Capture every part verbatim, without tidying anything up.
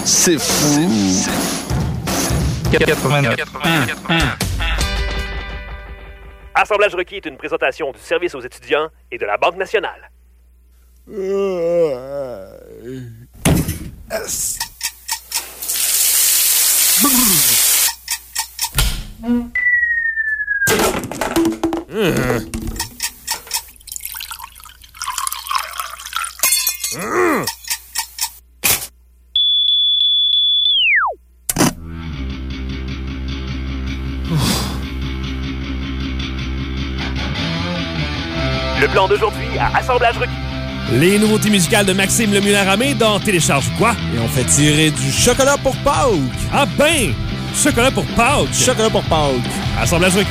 C'est fou. quatre-vingt-neuf. Assemblage requis est une présentation du service aux étudiants et de la Banque nationale. Le plan d'aujourd'hui à Assemblage requis. Les nouveautés musicales de Maxime Lemuel-Aramé dans Télécharge quoi? Et on fait tirer du chocolat pour Pâques. Ah ben! Chocolat pour Pâques! Chocolat pour Pâques. Assemblage requis.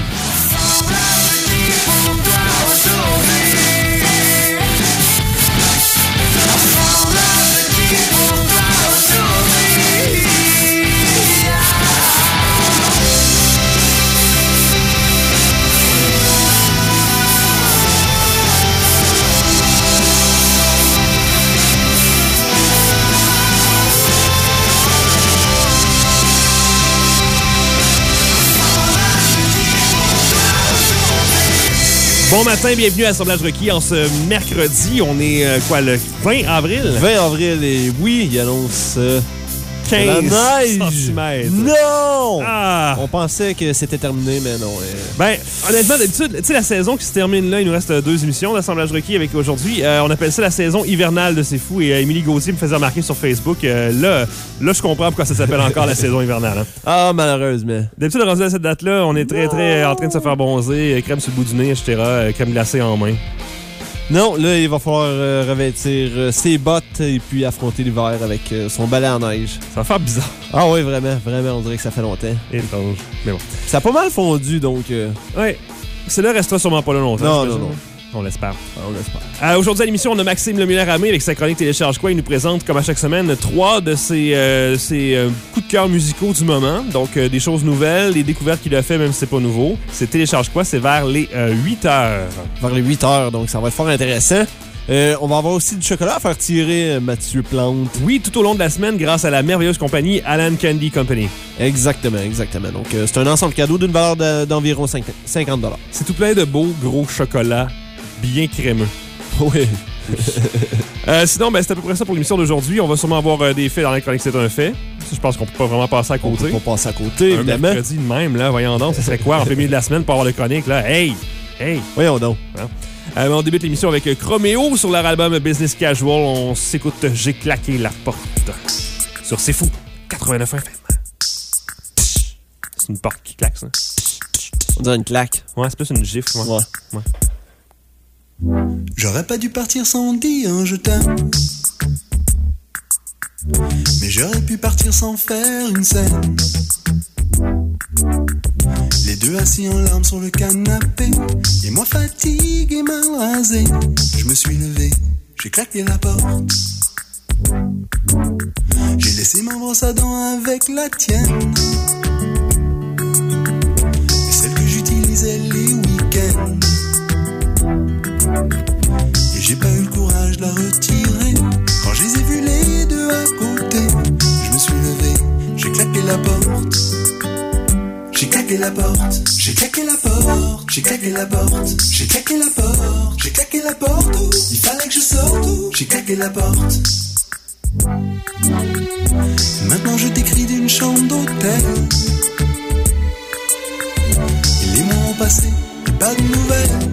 Bon matin, bienvenue à Assemblage requis en ce mercredi. On est, euh, quoi, le vingt avril? vingt avril, et oui, il annonce euh, quinze centimètres. Non! Ah! On pensait que c'était terminé, mais non. Euh... Ben, honnêtement, d'habitude, tu sais, la saison qui se termine là, il nous reste deux émissions d'Assemblage requis avec aujourd'hui. Euh, on appelle ça la saison hivernale de C'est Fou. Et euh, Émilie Gauthier me faisait remarquer sur Facebook. Euh, là, là, je comprends pourquoi ça s'appelle encore la saison hivernale. Hein. Ah, malheureusement. D'habitude, rendu à cette date-là, on est très, très en train de se faire bronzer, crème sur le bout du nez, et cetera, crème glacée en main. Non, là, il va falloir euh, revêtir euh, ses bottes et puis affronter l'hiver avec euh, son balai en neige. Ça va faire bizarre. Ah oui, vraiment, vraiment, on dirait que ça fait longtemps. Étrange. Mais bon. Ça a pas mal fondu, donc... Euh... Ouais. C'est là, restera sûrement pas là longtemps. Non, non, non. On l'espère. Ah, on l'espère. Euh, aujourd'hui à l'émission, on a Maxime Lemuel-Aramé avec sa chronique Télécharge quoi. Il nous présente, comme à chaque semaine, trois de ses, euh, ses euh, coups de cœur musicaux du moment. Donc, euh, des choses nouvelles, des découvertes qu'il a fait, même si c'est pas nouveau. C'est Télécharge quoi, c'est vers les euh, huit heures. Vers les huit heures, donc ça va être fort intéressant. Euh, on va avoir aussi du chocolat à faire tirer euh, Mathieu Plante. Oui, tout au long de la semaine, grâce à la merveilleuse compagnie Alan Candy Company. Exactement, exactement. Donc, euh, c'est un ensemble cadeau d'une valeur de, d'environ cinquante dollars. C'est tout plein de beaux gros chocolats bien crémeux. Oui. euh, sinon, ben, c'est à peu près ça pour l'émission d'aujourd'hui. On va sûrement avoir euh, des faits dans la chronique C'est un fait. Je pense qu'on peut pas vraiment passer à côté. On peut pas passer à côté, un évidemment. mercredi de même, là, voyons donc, ça serait quoi en plein milieu de la semaine pour avoir le chronique, là? Hey! Hey! Voyons donc. Hein? Euh, on débute l'émission avec Chroméo sur leur album Business Casual. On s'écoute J'ai claqué la porte sur C'est Fou quatre-vingt-neuf F M. C'est une porte qui claque, ça. On dirait une claque. Ouais, c'est plus une gifle. Ouais. Ouais. ouais. J'aurais pas dû partir sans dire un je t'aime. Mais j'aurais pu partir sans faire une scène. Les deux assis en larmes sur le canapé, et moi fatigué, mal rasé. Je me suis levé, j'ai claqué la porte. J'ai laissé ma brosse à dents avec la tienne, et celle que j'utilisais les week-ends. Et j'ai pas eu le courage de la retirer. Quand je les ai vus les deux à côté, je me suis levé, j'ai claqué la porte. J'ai claqué la porte, j'ai claqué la porte, j'ai claqué la porte, j'ai claqué la porte, j'ai claqué la porte, oh, il fallait que je sorte, oh, j'ai claqué la porte. Maintenant je t'écris d'une chambre d'hôtel. Et les mois ont passé, et pas de nouvelles.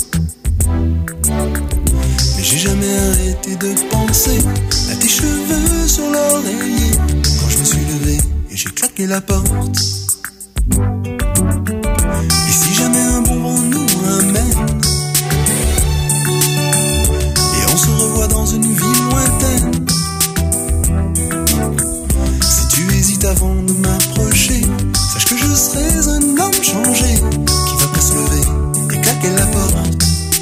Mais j'ai jamais arrêté de penser à tes cheveux sur l'oreiller. Quand je me suis levé et j'ai claqué la porte. Et si jamais un bon vent nous ramène et on se revoit dans une ville lointaine, si tu hésites avant de m'approcher, sache que je serai un homme changé qui va pas se lever et claquer la porte.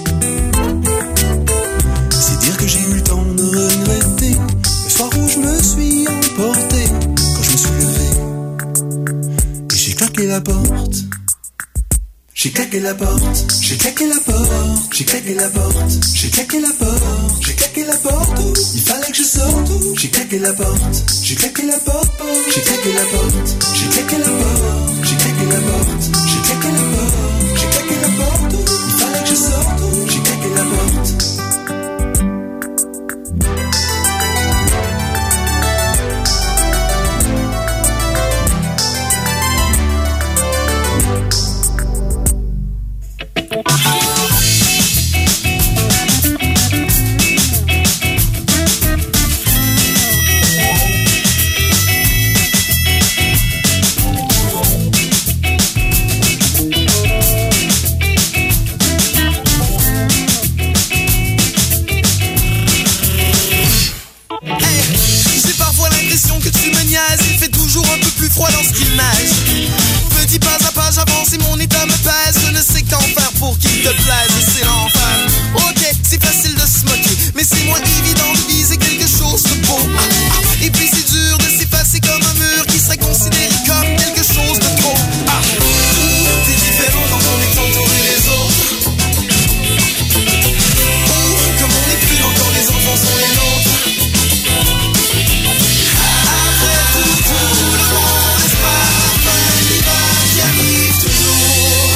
C'est dire que j'ai eu le temps de regretter le soir où je me suis emporté. Quand je me suis levé et j'ai claqué la porte. J'ai claqué la porte, j'ai claqué la porte, j'ai claqué la porte, j'ai claqué la porte, j'ai claqué la porte, il fallait que je sorte, j'ai claqué la porte, j'ai claqué la porte, j'ai claqué la porte, j'ai claqué la porte, j'ai claqué la porte, j'ai claqué la porte, j'ai claqué la porte, il fallait que je sorte, j'ai claqué la porte. Froid dans ce qu'il nage. Petit pas à pas j'avance et mon état me pèse. Je ne sais qu'en faire pour qu'il te plaise. C'est l'enfer. Ok, c'est facile de se moquer, mais c'est moins évident de viser quelque chose de beau. Ah, ah. Et puis c'est dur de s'effacer comme un mur qui serait considéré comme quelque chose de trop. Ah. T'es différent quand on est entouré des autres. Oh, comme on n'est plus encore les enfants sont les nôtres. Après tout, tout le monde espère la fin de l'hiver qui arrive toujours.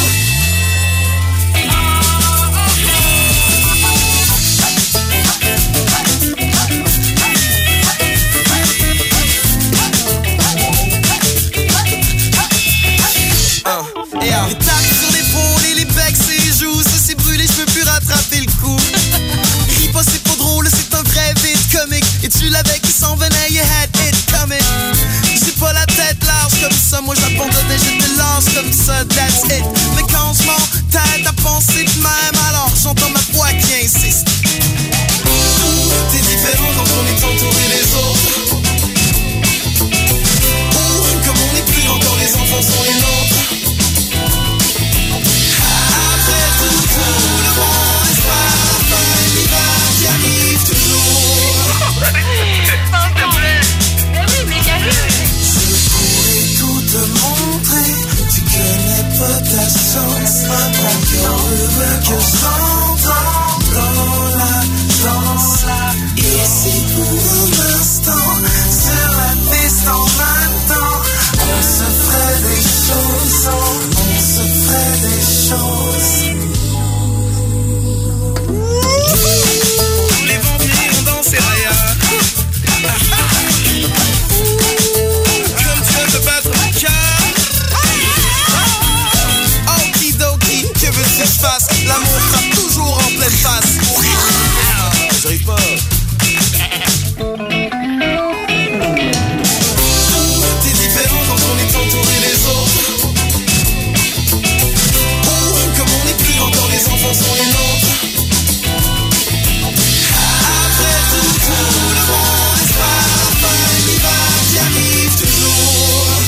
Uh, yeah. Les tapes sur l'épaule et les becs, ses joues, ça s'est brûlé, je peux plus rattraper le coup. Ris pas, c'est pas drôle, c'est un vrai vide comique. Et tu l'avais qui s'en venait, you had it coming. J'ai pas la tête large comme ça, moi j'abandonnais, je te lance comme ça, that's it. Mais quand je m'entête à penser de même, alors j'entends ma voix qui insiste. T'es différent quand on est entouré des autres. Oh, comme on n'est plus encore les enfants sont les nôtres. Après tout, tout le monde espère la fin de l'hiver qui arrive toujours. Je pourrais tout te montrer, tu connais pas ta chance. Encore heureux que j'entends dans la danse. Ici pour un instant, sur la piste en même temps. On se ferait des choses, on se ferait des choses. Tous les vampires ont dansé ailleurs. Comme tu veux te battre le cœur. Okidoki, que veux-tu que je fasse? L'amour frappe toujours en pleine face. J'arrive pas. T'es différent quand on est entouré des autres. Oh, comme on n'est plus encore les enfants sont les nôtres. Après tout, tout le monde espère la fin de l'hiver qui arrive toujours.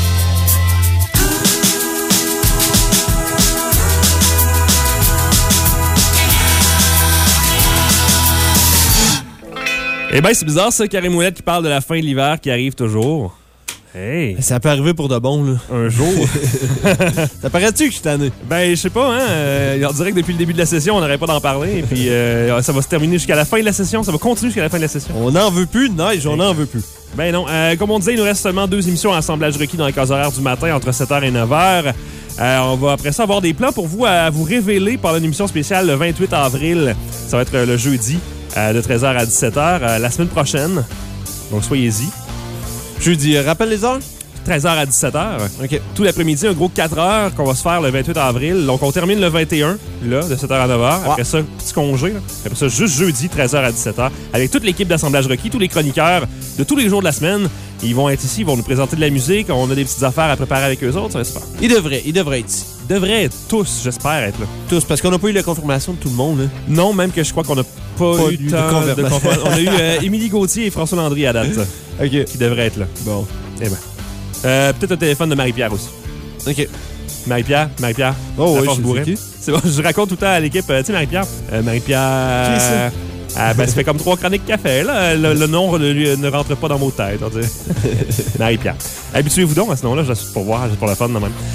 Eh ben, c'est bizarre ça, Carré Moulette qui parle de la fin de l'hiver qui arrive toujours. Hey! Ça peut arriver pour de bon, là. Un jour. Ça paraît-tu que je suis tanné? Ben, je sais pas, hein. Euh, on dirait que depuis le début de la session, on n'arrête pas d'en parler. Et puis, euh, ça va se terminer jusqu'à la fin de la session. Ça va continuer jusqu'à la fin de la session. On n'en veut plus de neige, on n'en veut plus. Ben non. Euh, comme on disait, il nous reste seulement deux émissions à assemblage requis dans les cases horaires du matin entre sept heures et neuf heures. Euh, on va après ça avoir des plans pour vous à vous révéler pendant une émission spéciale le vingt-huit avril. Ça va être le jeudi euh, de treize heures à dix-sept heures euh, la semaine prochaine. Donc, soyez-y. Jeudi, euh, rappelle les heures? treize heures à dix-sept heures. OK. Tout l'après-midi, un gros quatre heures qu'on va se faire le vingt-huit avril. Donc, on termine le vingt et un, là, de sept heures à neuf heures. Après ouais. ça, petit congé. Là. Après ça, juste jeudi, treize heures à dix-sept heures. Avec toute l'équipe d'assemblage requis, tous les chroniqueurs de tous les jours de la semaine. Ils vont être ici, ils vont nous présenter de la musique. On a des petites affaires à préparer avec eux autres. Ça va être super. Ils devraient, ils devraient être ici. Ils devraient être tous, j'espère, être là. Tous, parce qu'on n'a pas eu la confirmation de tout le monde. Là. Non, même que je crois qu'on n'a pas, pas eu tant de, de confirmation. On a eu euh, Émilie Gauthier et François Landry à date. OK. Qui devraient être là. Bon. Eh ben. Euh, peut-être un téléphone de Marie-Pierre aussi. OK. Marie-Pierre, Marie-Pierre. Oh oui, je sais qui. C'est bon, je raconte tout le temps à l'équipe. Euh, tu sais, Marie-Pierre. Euh, Marie-Pierre. Qui est ça? Ah, ben, ça fait comme trois chroniques café, là. Le, le nom ne, ne rentre pas dans vos têtes. Marie-Pierre. Habituez-vous donc à ce nom-là, juste pour voir, juste pour la fun, de même.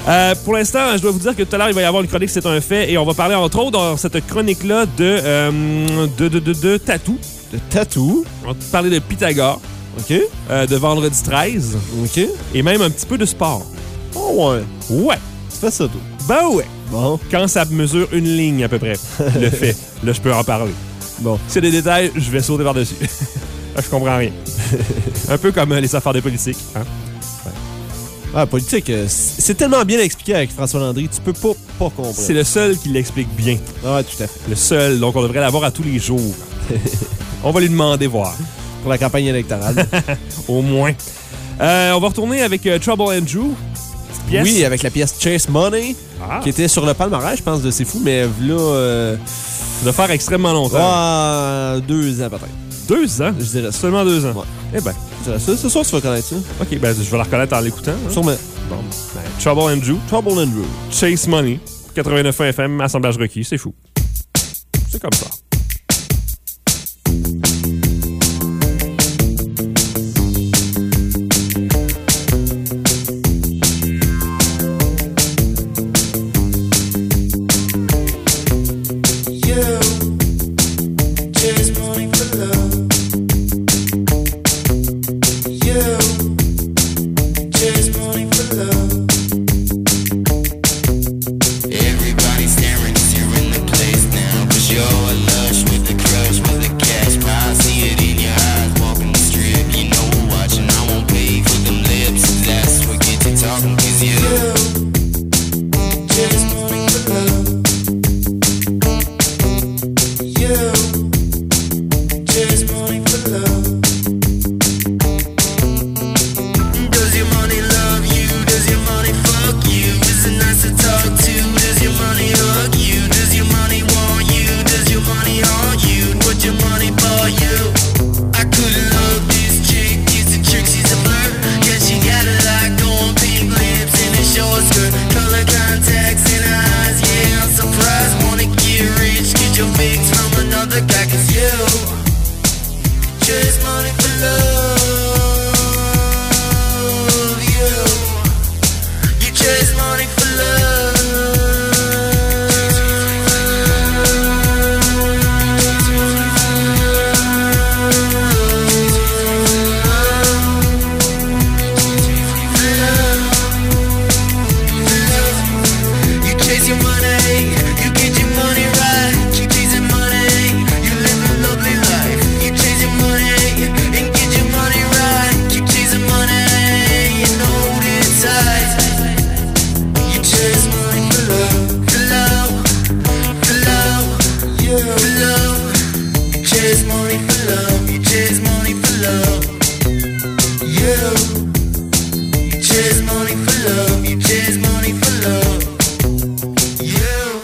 Euh, pour l'instant, je dois vous dire que tout à l'heure, il va y avoir une chronique, c'est un fait, et on va parler entre autres dans cette chronique-là de, euh, de, de, de, de tatou. De tatou. On va parler de Pythagore, OK. euh, de Vendredi treize, OK. et même un petit peu de sport. Oh, ouais. Ouais. Tu fais ça, toi. Ben ouais. Bon. Quand ça mesure une ligne à peu près, le fait. Là, je peux en parler. Bon. S'il y a des détails, je vais sauter par-dessus. Là, je comprends rien. Un peu comme euh, les affaires de politique. Hein? Ah, politique, euh, c'est tellement bien expliqué avec François Landry, tu peux pas, pas comprendre. C'est le seul qui l'explique bien. Ah, tout à fait. Le seul. Donc, on devrait l'avoir à tous les jours. On va lui demander voir. Pour la campagne électorale. Au moins. Euh, on va retourner avec euh, Trouble Andrew. Petite pièce. Oui, avec la pièce Chase Money, Ah. qui était sur le palmarès, je pense, de C'est Fou, mais là, euh, Ça doit faire extrêmement longtemps. ah, deux ans peut-être. Deux ans? Je dirais ça. Seulement deux ans. Ouais. Eh ben, Je dirais ça. C'est sûr que tu vas connaître ça. OK, ben, je vais la reconnaître en l'écoutant. Hein. Sûrement. Bon. Ben, Trouble Andrew, Trouble Andrew. Chase Money, quatre-vingt-neuf F M, assemblage requis, c'est fou. C'est comme ça. Everybody staring, you're in the place now. 'Cause you're a lush with a crush, with a cash pile. See it in your eyes, walking the strip. You know we're watching, I won't pay for them lips. That's what gets you talking, 'cause you just money for love. You just money for love. Does your money love you? Does your money fuck you? Is it nice to talk to? Does your money hug you? Does your money want you? Does your money haunt you? What your money buy you? I couldn't love this chick, it's a trick, she's a flirt. Yeah, she got a lot going, pink lips and a short skirt, color contacts in her eyes. Yeah, I'm surprised, wanna get rich, get your fix from another guy, 'cause you just money for love. You, you chase money for love. You chase your money, you get your money right. Keep chasing money, you live a lovely life. You chase your money and get your money right. Keep chasing money, you know it's tight. You chase money for love, for love, for love, yeah, for love. You chase money for love, you chase money for love, yeah. You chase money for love, you chase money for love, yeah.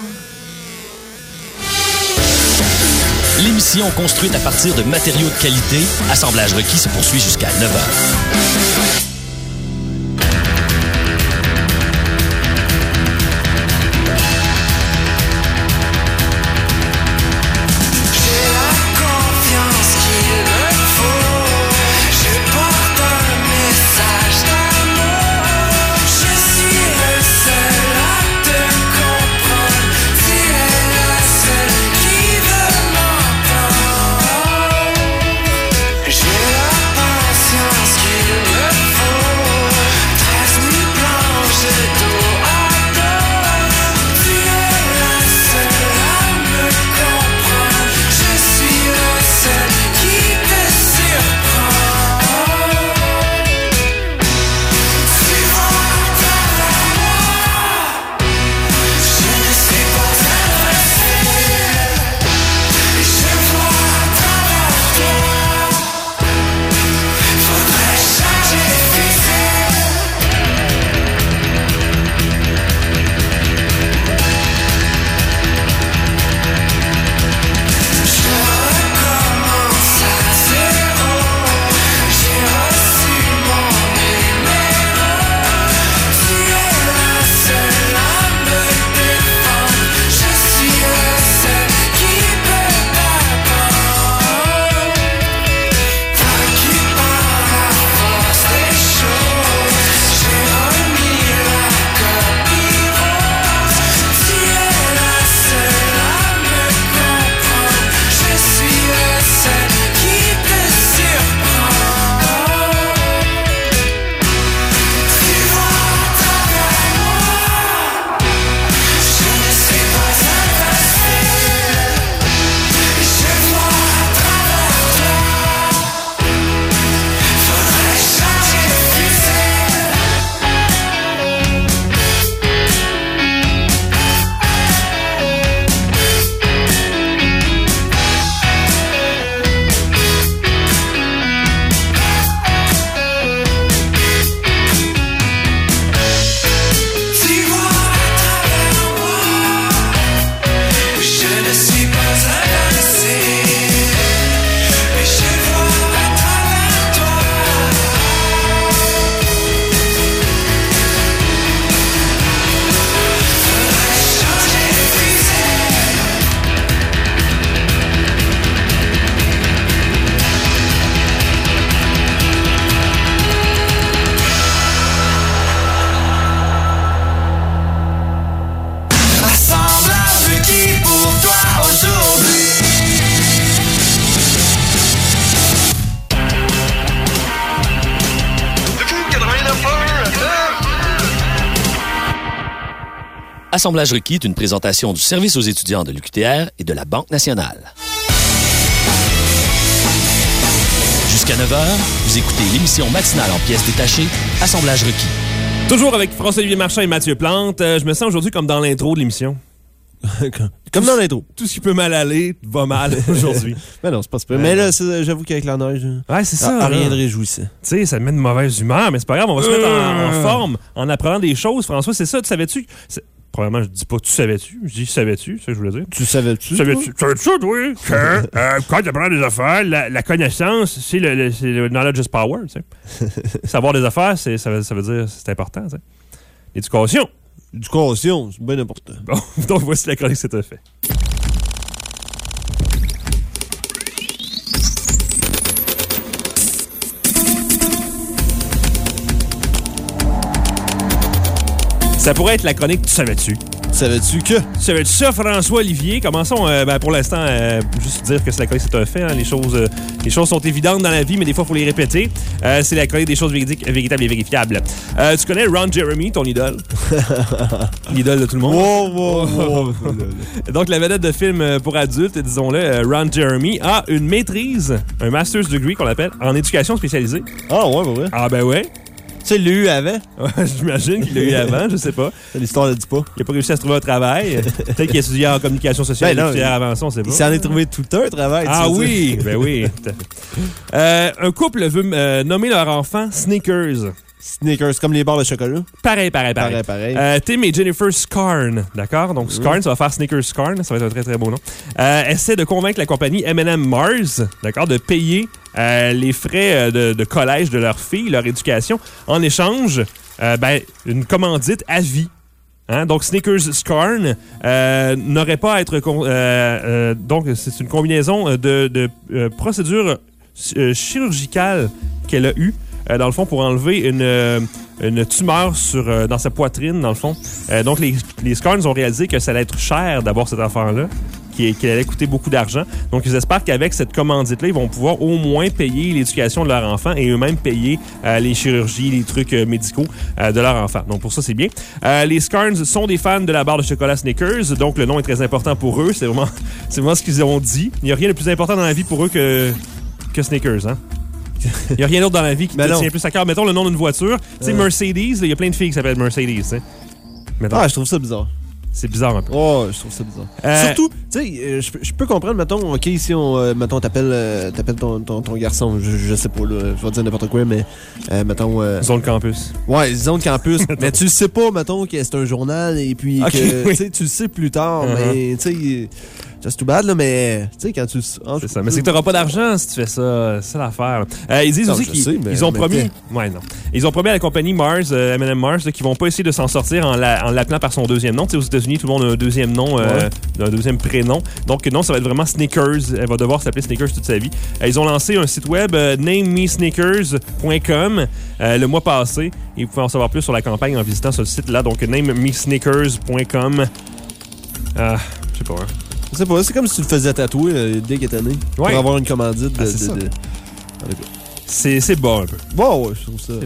L'émission construite à partir de matériaux de qualité, assemblage requis se poursuit jusqu'à neuf heures. J'ai la confiance qu'il me faut. Je porte un message d'amour. Je suis le seul à te comprendre. Tu es la seule qui veut m'entendre. J'ai la patience qu'il me faut. Assemblage requis est une présentation du service aux étudiants de l'U Q T R et de la Banque nationale. Jusqu'à neuf heures, vous écoutez l'émission matinale en pièces détachées, Assemblage requis. Toujours avec François-Olivier Marchand et Mathieu Plante. Euh, je me sens aujourd'hui comme dans l'intro de l'émission. Comme dans l'intro. Tout ce qui peut mal aller va mal aujourd'hui. Mais non, c'est pas super. Mais là, c'est- j'avoue qu'avec la neige, Ouais, c'est ça. ah, là. rien de réjouissant. Tu sais, ça me met de mauvaise humeur, mais c'est pas grave, on va se mettre en, en forme en apprenant des choses. François, c'est ça, tu savais-tu? C'est- Probablement, je dis pas tu savais-tu, je dis savais-tu, c'est ça que je voulais dire. Tu savais-tu? Savais-tu, savais-tu ça, toi, que euh, quand tu apprends des affaires, la, la connaissance, c'est le, le, c'est le knowledge is power, tu sais. Savoir des affaires, c'est, ça, veut, ça veut dire c'est important, tu sais. L'éducation. Éducation, c'est bien important. Bon, donc voici la chronique, c'est un fait. Ça pourrait être la chronique Tu savais-tu? Savais-tu que? Tu savais-tu ça, François-Olivier? Commençons euh, ben, pour l'instant, euh, juste dire que c'est la chronique, c'est un fait. Hein. Les, choses, euh, les choses sont évidentes dans la vie, mais des fois, il faut les répéter. Euh, c'est la chronique des choses véridiques, véritables et vérifiables. Euh, tu connais Ron Jeremy, ton idole? L'idole de tout le monde. Wow, wow, wow. Donc, la vedette de film euh, pour adultes, disons-le, euh, Ron Jeremy, a une maîtrise, un master's degree qu'on appelle, en éducation spécialisée. Ah ouais, ouais, ouais. Ah ben ouais. Tu sais, il l'a eu avant. Ouais, j'imagine qu'il l'a eu avant, je sais pas. L'histoire ne dit pas. Il a pas réussi à se trouver un travail. Peut-être qu'il a étudié en communication sociale Ben non, et étudié avant ça, on sait pas. Il s'en est trouvé tout un travail. Ah tu sais, oui, ben oui. tout à fait. Euh, un couple veut euh, nommer leur enfant Snickers. Snickers, comme les barres de chocolat. Pareil, pareil, pareil. Pareil, pareil. Euh, Tim et Jennifer Scarn, d'accord? Donc, Scarn, ça va faire Snickers Scarn. Ça va être un très, très beau nom. Euh, essaie de convaincre la compagnie M and M Mars, d'accord, de payer euh, les frais de, de collège de leur fille, leur éducation, en échange, euh, ben, une commandite à vie. Hein? Donc, Snickers Scarn euh, n'aurait pas à être... Con- euh, euh, donc, c'est une combinaison de, de euh, procédures euh, chirurgicales qu'elle a eues. Euh, dans le fond, pour enlever une, euh, une tumeur sur, euh, dans sa poitrine, dans le fond. Euh, donc, les, les Scarns ont réalisé que ça allait être cher d'avoir cet enfant-là, qui, qui allait coûter beaucoup d'argent. Donc, ils espèrent qu'avec cette commandite-là, ils vont pouvoir au moins payer l'éducation de leur enfant et eux-mêmes payer euh, les chirurgies, les trucs euh, médicaux euh, de leur enfant. Donc, pour ça, c'est bien. Euh, les Scarns sont des fans de la barre de chocolat Snickers, donc le nom est très important pour eux. C'est vraiment, c'est vraiment ce qu'ils ont dit. Il n'y a rien de plus important dans la vie pour eux que, que Snickers, hein? Il n'y a rien d'autre dans la vie qui Mais te non. tient plus à cœur. Mettons le nom d'une voiture. Tu sais, Ouais. Mercedes, il y a plein de filles qui s'appellent Mercedes. tu sais. Mettons. Ah, je trouve ça bizarre. C'est bizarre un peu. Oh, je trouve ça bizarre. Euh, Surtout, tu sais, euh, je peux- je peux comprendre, mettons, OK, si on, euh, mettons, t'appelles euh, t'appelles ton, ton, ton garçon, je, je sais pas, là, je vais dire n'importe quoi, mais, euh, mettons... euh, Zone campus. ouais, zone campus, mais tu le sais pas, mettons, que c'est un journal, et puis Ok, que, oui. tu sais, tu le sais plus tard, Uh-huh. mais, tu sais, just too bad, là, mais, tu sais, quand tu... ah, C'est ça. Mais c'est que tu n'auras pas d'argent si tu fais ça. C'est ça l'affaire. Euh, ils disent Non, aussi je qu'ils sais, mais ils ont en même promis. temps. Ouais, non. Ils ont promis à la compagnie Mars, euh, M and M Mars, là, qu'ils vont pas essayer de s'en sortir en, la- en l'appelant par son deuxième nom. Tu sais, aux États-Unis, tout le monde a un deuxième nom, euh, un deuxième prénom. Donc, non, ça va être vraiment Snickers. Elle va devoir s'appeler Snickers toute sa vie. Euh, ils ont lancé un site web, euh, name me snickers point com, euh, le mois passé. Et vous pouvez en savoir plus sur la campagne en visitant ce site-là. Donc, name me snickers point com. Ah, je sais pas. Hein. Je sais pas, c'est comme si tu le faisais tatouer euh, dès que t'es né, pour Ouais. avoir une commandite de... Ah, c'est de- ça. de- C'est c'est bon un peu. Bon, ouais, je trouve ça...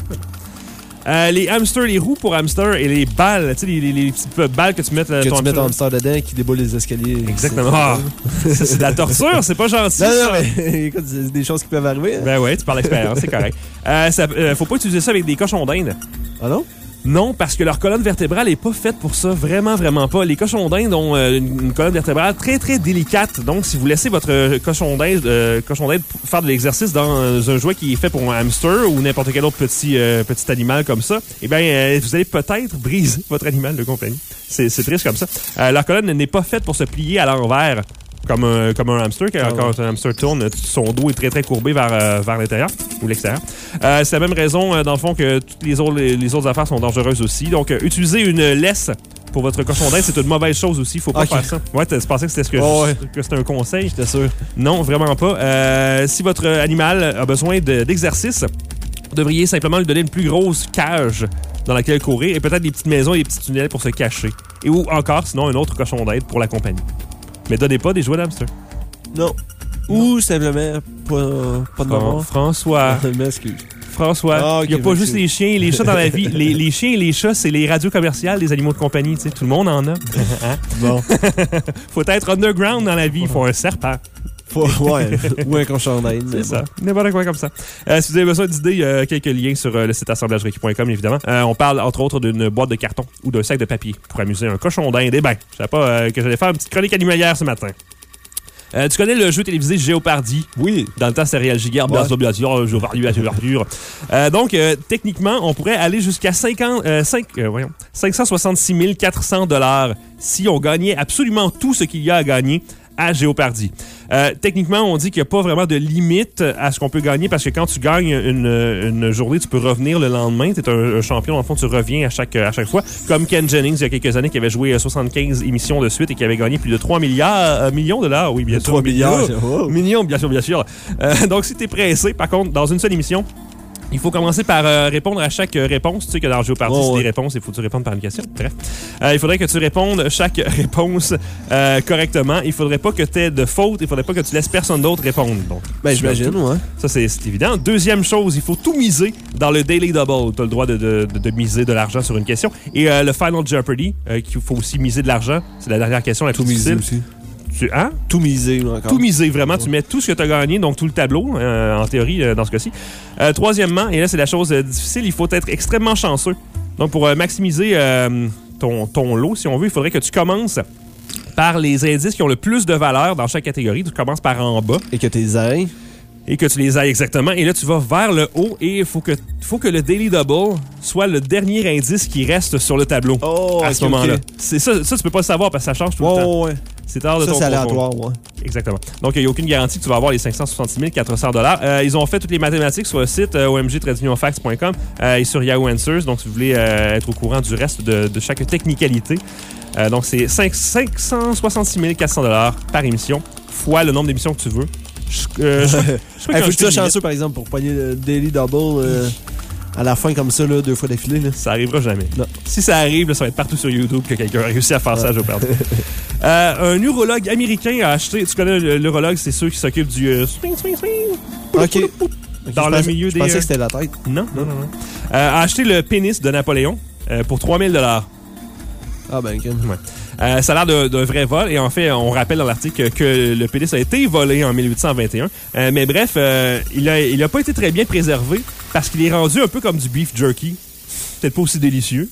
Euh, les hamsters, les roues pour hamsters et les balles, tu sais, les, les, les petites balles que tu mets euh, Que ton tu mets ton hamster- hamster dedans, qui déboule les escaliers. Exactement. Ah, ça, c'est de la torture, c'est pas gentil. Non, non, ça. mais écoute, c'est des choses qui peuvent arriver. hein. Ben ouais, tu parles d'expérience, c'est correct. Euh, ça, euh, faut pas utiliser ça avec des cochons d'Inde. Ah non? Non, parce que leur colonne vertébrale est pas faite pour ça, vraiment, vraiment pas. Les cochons d'Inde ont euh, une, une colonne vertébrale très, très délicate. Donc, si vous laissez votre euh, cochon d'Inde euh, cochon d'Inde faire de l'exercice dans euh, un jouet qui est fait pour un hamster ou n'importe quel autre petit, euh, petit animal comme ça, eh bien, euh, vous allez peut-être briser votre animal de compagnie. C'est c'est triste comme ça. Euh, leur colonne n'est pas faite pour se plier à l'envers. Comme un, comme un hamster, quand, Ah ouais. quand un hamster tourne, son dos est très très courbé vers, euh, vers l'intérieur ou l'extérieur. Euh, c'est la même raison, euh, dans le fond, que toutes les autres, les, les autres affaires sont dangereuses aussi. Donc, euh, utiliser une laisse pour votre cochon d'Inde, c'est une mauvaise chose aussi. Faut pas Ok. faire ça. Ouais, tu pensais que c'était ce que, Oh, ouais. que c'était un conseil? J'étais sûr. Non, vraiment pas. Euh, si votre animal a besoin de- d'exercice, vous devriez simplement lui donner une plus grosse cage dans laquelle courir et peut-être des petites maisons et des petits tunnels pour se cacher. Et ou encore, sinon, un autre cochon d'Inde pour la compagnie. Mais donnez pas des jouets d'hamster. Non. Ou simplement, pas, pas de Fran- maman. François. Je m'excuse. François. Ah, ok, il n'y a pas merci. juste les chiens et les chats dans la vie. Les, les chiens et les chats, c'est les radios commerciales des animaux de compagnie. Tu sais, tout le monde en a. Hein? Bon. Faut être underground dans la vie. Il faut un serpent. Faut, ouais. Ou un cochon d'Inde. C'est ça. N'importe quoi comme ça. Euh, si vous avez besoin d'idées, euh, quelques liens sur euh, le site assemblage requis point com, évidemment. Euh, on parle, entre autres, d'une boîte de carton ou d'un sac de papier pour amuser un cochon d'Inde. Eh ben, je savais pas euh, que j'allais faire une petite chronique animalière ce matin. Euh, tu connais le jeu télévisé Jeopardy? Oui. Dans le temps, c'était Réal Giguère, bien sûr, bien sûr, Jeopardy, bien sûr, bien sûr. Euh, donc, euh, techniquement, on pourrait aller jusqu'à cinquante, euh, cinq, euh, voyons, cinq cent soixante-six mille quatre cents dollars si on gagnait absolument tout ce qu'il y a à gagner à Jeopardy. Euh, techniquement, on dit qu'il n'y a pas vraiment de limite à ce qu'on peut gagner parce que quand tu gagnes une, une journée, tu peux revenir le lendemain. Tu es un, un champion, dans le fond, tu reviens à chaque, à chaque fois. Comme Ken Jennings, il y a quelques années, qui avait joué soixante-quinze émissions de suite et qui avait gagné plus de trois milliards, euh, millions de dollars. Oui, bien sûr. trois milliards. Millions, millions, bien sûr, bien sûr. Euh, donc, si tu es pressé, par contre, dans une seule émission, il faut commencer par euh, répondre à chaque euh, réponse. Tu sais que dans le Jeopardy, oh, c'est ouais. des réponses. Il faut que tu répondes par une question. Bref. Euh, il faudrait que tu répondes chaque réponse euh, correctement. Il faudrait pas que tu aies de faute. Il faudrait pas que tu laisses personne d'autre répondre. Donc, Ben, j'imagine, ouais. ça, c'est, c'est évident. Deuxième chose, il faut tout miser dans le Daily Double. Tu as le droit de, de, de, de miser de l'argent sur une question. Et euh, le Final Jeopardy, euh, qu'il faut aussi miser de l'argent. C'est la dernière question la plus Tout miser difficile. aussi. Tu, hein? Tout miser, encore. Tout miser, vraiment. Tu mets tout ce que tu as gagné, donc tout le tableau, euh, en théorie, euh, dans ce cas-ci. Euh, troisièmement, et là, c'est la chose euh, difficile, il faut être extrêmement chanceux. Donc, pour euh, maximiser euh, ton, ton lot, si on veut, il faudrait que tu commences par les indices qui ont le plus de valeur dans chaque catégorie. Tu commences par en bas. Et que tes ailes. Et que tu les ailles exactement. Et là, tu vas vers le haut et il faut que, faut que le Daily Double soit le dernier indice qui reste sur le tableau Oh, à ok, ce moment-là. ok. C'est ça, ça, tu peux pas le savoir parce que ça change tout le Ouais, temps. ouais, ouais. C'est hors de Ça, ton c'est contrôle. aléatoire, ouais. Exactement. Donc, il n'y a aucune garantie que tu vas avoir les cinq cent soixante-six mille quatre cents dollars. Euh, ils ont fait toutes les mathématiques sur le site euh, o m g tiret union fax point com euh, et sur Yahoo Answers. Donc, si vous voulez euh, être au courant du reste de, de chaque technicalité. Euh, donc, c'est cinq cent soixante-six mille quatre cents dollars par émission, fois le nombre d'émissions que tu veux. Je, euh, je, je, je crois Hey, qu'un faut que tu sois jeu de chanceux, par exemple, pour pogner le Daily Double euh, à la fin, comme ça, là, deux fois d'affilée. Là. Ça arrivera jamais. Non. Si ça arrive, là, ça va être partout sur YouTube que quelqu'un a réussi à faire ça, je vais perdre. euh, un urologue américain a acheté... Tu connais l'urologue, c'est ceux qui s'occupent du... Euh, swing, swing, swing. OK. Dans Je le pensais- milieu je des... pensais que c'était la tête. Non, non, non. non. Euh, a acheté le pénis de Napoléon euh, pour trois mille dollars. Ah, ben, OK. Ouais. Euh, ça a l'air d'un, d'un vrai vol et en fait, on rappelle dans l'article que le pénis a été volé en mille huit cent vingt et un. Euh, mais bref, euh, il a, il a pas été très bien préservé parce qu'il est rendu un peu comme du beef jerky. Peut-être pas aussi délicieux,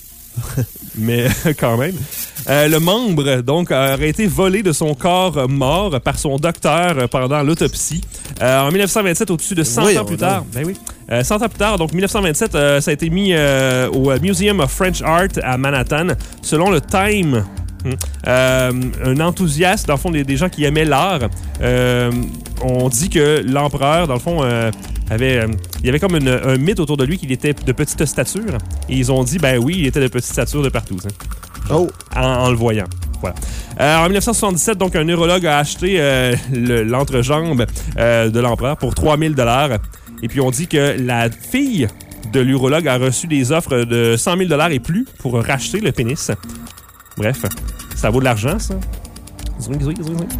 mais quand même. Euh, le membre, donc, aurait été volé de son corps mort par son docteur pendant l'autopsie. Euh, en mille neuf cent vingt-sept, au-dessus de cent Oui, ans on plus a- tard. Ben oui. Euh, cent ans plus tard, donc mille neuf cent vingt-sept, euh, ça a été mis euh, au Museum of French Art à Manhattan. Selon le Time, hum, euh, un enthousiaste, dans le fond, des, des gens qui aimaient l'art, euh, on dit que l'empereur, dans le fond, euh, avait, euh, il y avait comme une- un mythe autour de lui qu'il était de petite stature. Et ils ont dit, ben oui, il était de petite stature de partout. Ça. Oh, En, en le voyant. Voilà. Euh, en mille neuf cent soixante-dix-sept, donc, un neurologue a acheté euh, le- l'entrejambe euh, de l'empereur pour trois mille dollars. Et puis, on dit que la fille de l'urologue a reçu des offres de cent mille dollars et plus pour racheter le pénis. Bref, ça vaut de l'argent, ça. Zouing, zouing, zouing, zouing.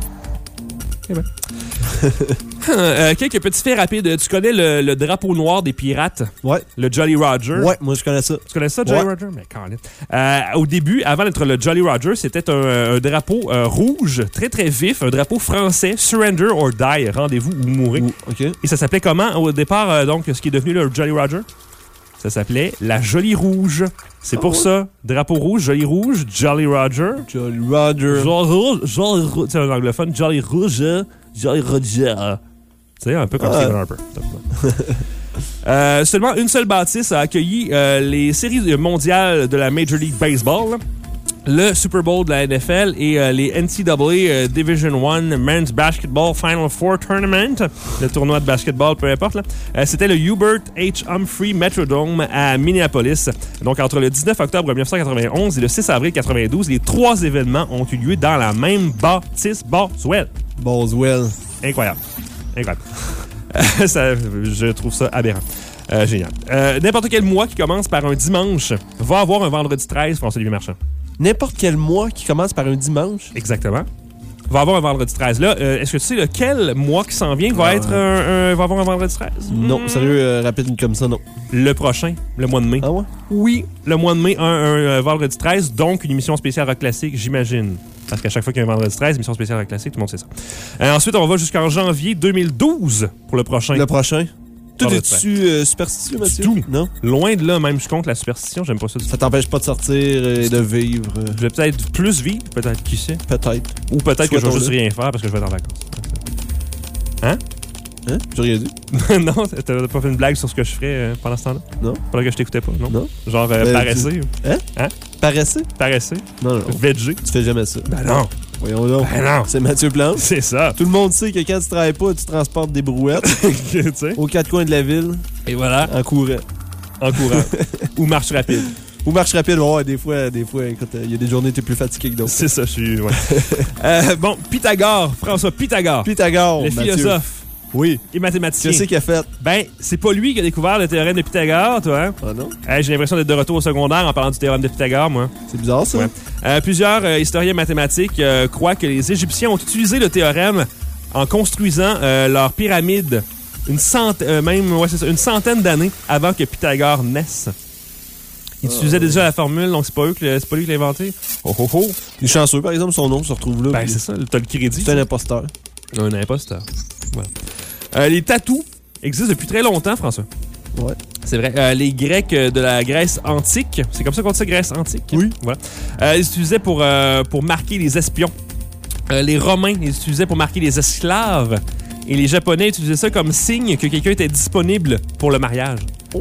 Eh ben. Euh, quelques petits faits rapides. Tu connais le, le drapeau noir des pirates? ouais. Le Jolly Roger? Ouais, moi, je connais ça. Tu connais ça, Jolly Ouais. Roger? Mais Colin. Euh, au début, avant d'être le Jolly Roger, c'était un, un drapeau euh, rouge, très très vif, un drapeau français, Surrender or Die, rendez-vous ou mourrez. Ouh, OK. Et ça s'appelait comment au départ, euh, donc, ce qui est devenu le Jolly Roger? Ça s'appelait la Jolie Rouge. C'est Ah pour ouais? ça, drapeau rouge, Jolly Rouge, Jolly Roger. Jolly Roger. Jolly Rouge, Jolly Rouge, c'est un anglophone, Jolly Rouge, Jolly Roger. Tu sais, un peu comme Ah. Stephen Harper. Euh, seulement une seule bâtisse a accueilli euh, les séries mondiales de la Major League Baseball, le Super Bowl de la N F L et euh, les N C double A euh, Division one Men's Basketball Final Four Tournament, le tournoi de basketball, peu importe. Là. Euh, c'était le Hubert H. Humphrey Metrodome à Minneapolis. Donc, entre le dix-neuf octobre mille neuf cent quatre-vingt-onze et le six avril quatre-vingt-douze, les trois événements ont eu lieu dans la même bâtisse Boswell. Boswell. Incroyable. Incroyable. Ça, je trouve ça aberrant. Euh, génial. Euh, n'importe quel mois qui commence par un dimanche va avoir un vendredi treize, François-Olivier Marchand. N'importe quel mois qui commence par un dimanche Exactement. va va avoir un vendredi treize. Là, euh, est-ce que tu sais lequel mois qui s'en vient va, Ah. être un, un- va avoir un vendredi treize? Non, Hmm. sérieux, euh, rapide comme ça, non. Le prochain, le mois de mai. Ah ouais? Oui, le mois de mai, un, un, un vendredi treize, donc une émission spéciale rock classique, j'imagine. Parce qu'à chaque fois qu'il y a un vendredi treize, émission spéciale rock classique, tout le monde sait ça. Euh, ensuite, on va jusqu'en janvier deux mille douze pour le prochain. Le prochain. Toi, Vendredi es-tu euh, superstitieux, Mathieu? tout. Non? Loin de là, même, je compte la superstition, j'aime pas ça du tout. Ça t'empêche pas de sortir et de vivre? euh, Je vais peut-être plus vivre, peut-être, qui sait. Peut-être. Ou peut-être que je vais Souhaitons-le. juste rien faire parce que je vais être en vacances. Hein? Hein? J'ai rien dit. Non, t'as pas fait une blague sur ce que je ferais euh, pendant ce temps-là? Non. Pendant que je t'écoutais pas, non? Non. Genre euh, Ben, paresser. Hein? Hein? Paresser? Paresser. Non, non. Veger. Tu fais jamais ça. Ben non. Voyons donc. Ben non. C'est Mathieu Plante. C'est ça. Tout le monde sait que quand tu travailles pas, tu transportes des brouettes Tu sais. aux quatre coins de la ville Et voilà. en courant. En courant. Ou marche rapide. Ou marche rapide, ouais, des fois, des fois, écoute, il y a des journées où t'es plus fatigué que d'autres. C'est ça, je suis. Ouais. euh, bon, Pythagore, François Pythagore. Pythagore, le Mathieu. philosophe Oui. et mathématicien. Qu'est-ce qu'il a fait? Ben, c'est pas lui qui a découvert le théorème de Pythagore, toi, hein? Ah non? Euh, J'ai l'impression d'être de retour au secondaire en parlant du théorème de Pythagore, moi. C'est bizarre, ça. Ouais. Euh, plusieurs euh, historiens mathématiques euh, croient que les Égyptiens ont utilisé le théorème en construisant euh, leur pyramide une, cent... euh, même, ouais, c'est ça, une centaine d'années avant que Pythagore naisse. Ils utilisaient déjà la formule, donc c'est pas, eux que- c'est pas lui qui l'a inventé. Oh oh oh! Il est chanceux, par exemple, son nom se retrouve là. Ben, puis c'est ça, t'as le crédit. c'est un imposteur. Un imposteur. Voilà. Euh, les tatous existent depuis très longtemps, François. Ouais. C'est vrai. Euh, les Grecs euh, de la Grèce antique, c'est comme ça qu'on dit ça, Grèce antique? Oui. Voilà. Euh, ils utilisaient pour, euh, pour marquer les espions. Euh, les Romains, ils utilisaient pour marquer les esclaves. Et les Japonais utilisaient ça comme signe que quelqu'un était disponible pour le mariage. Oh.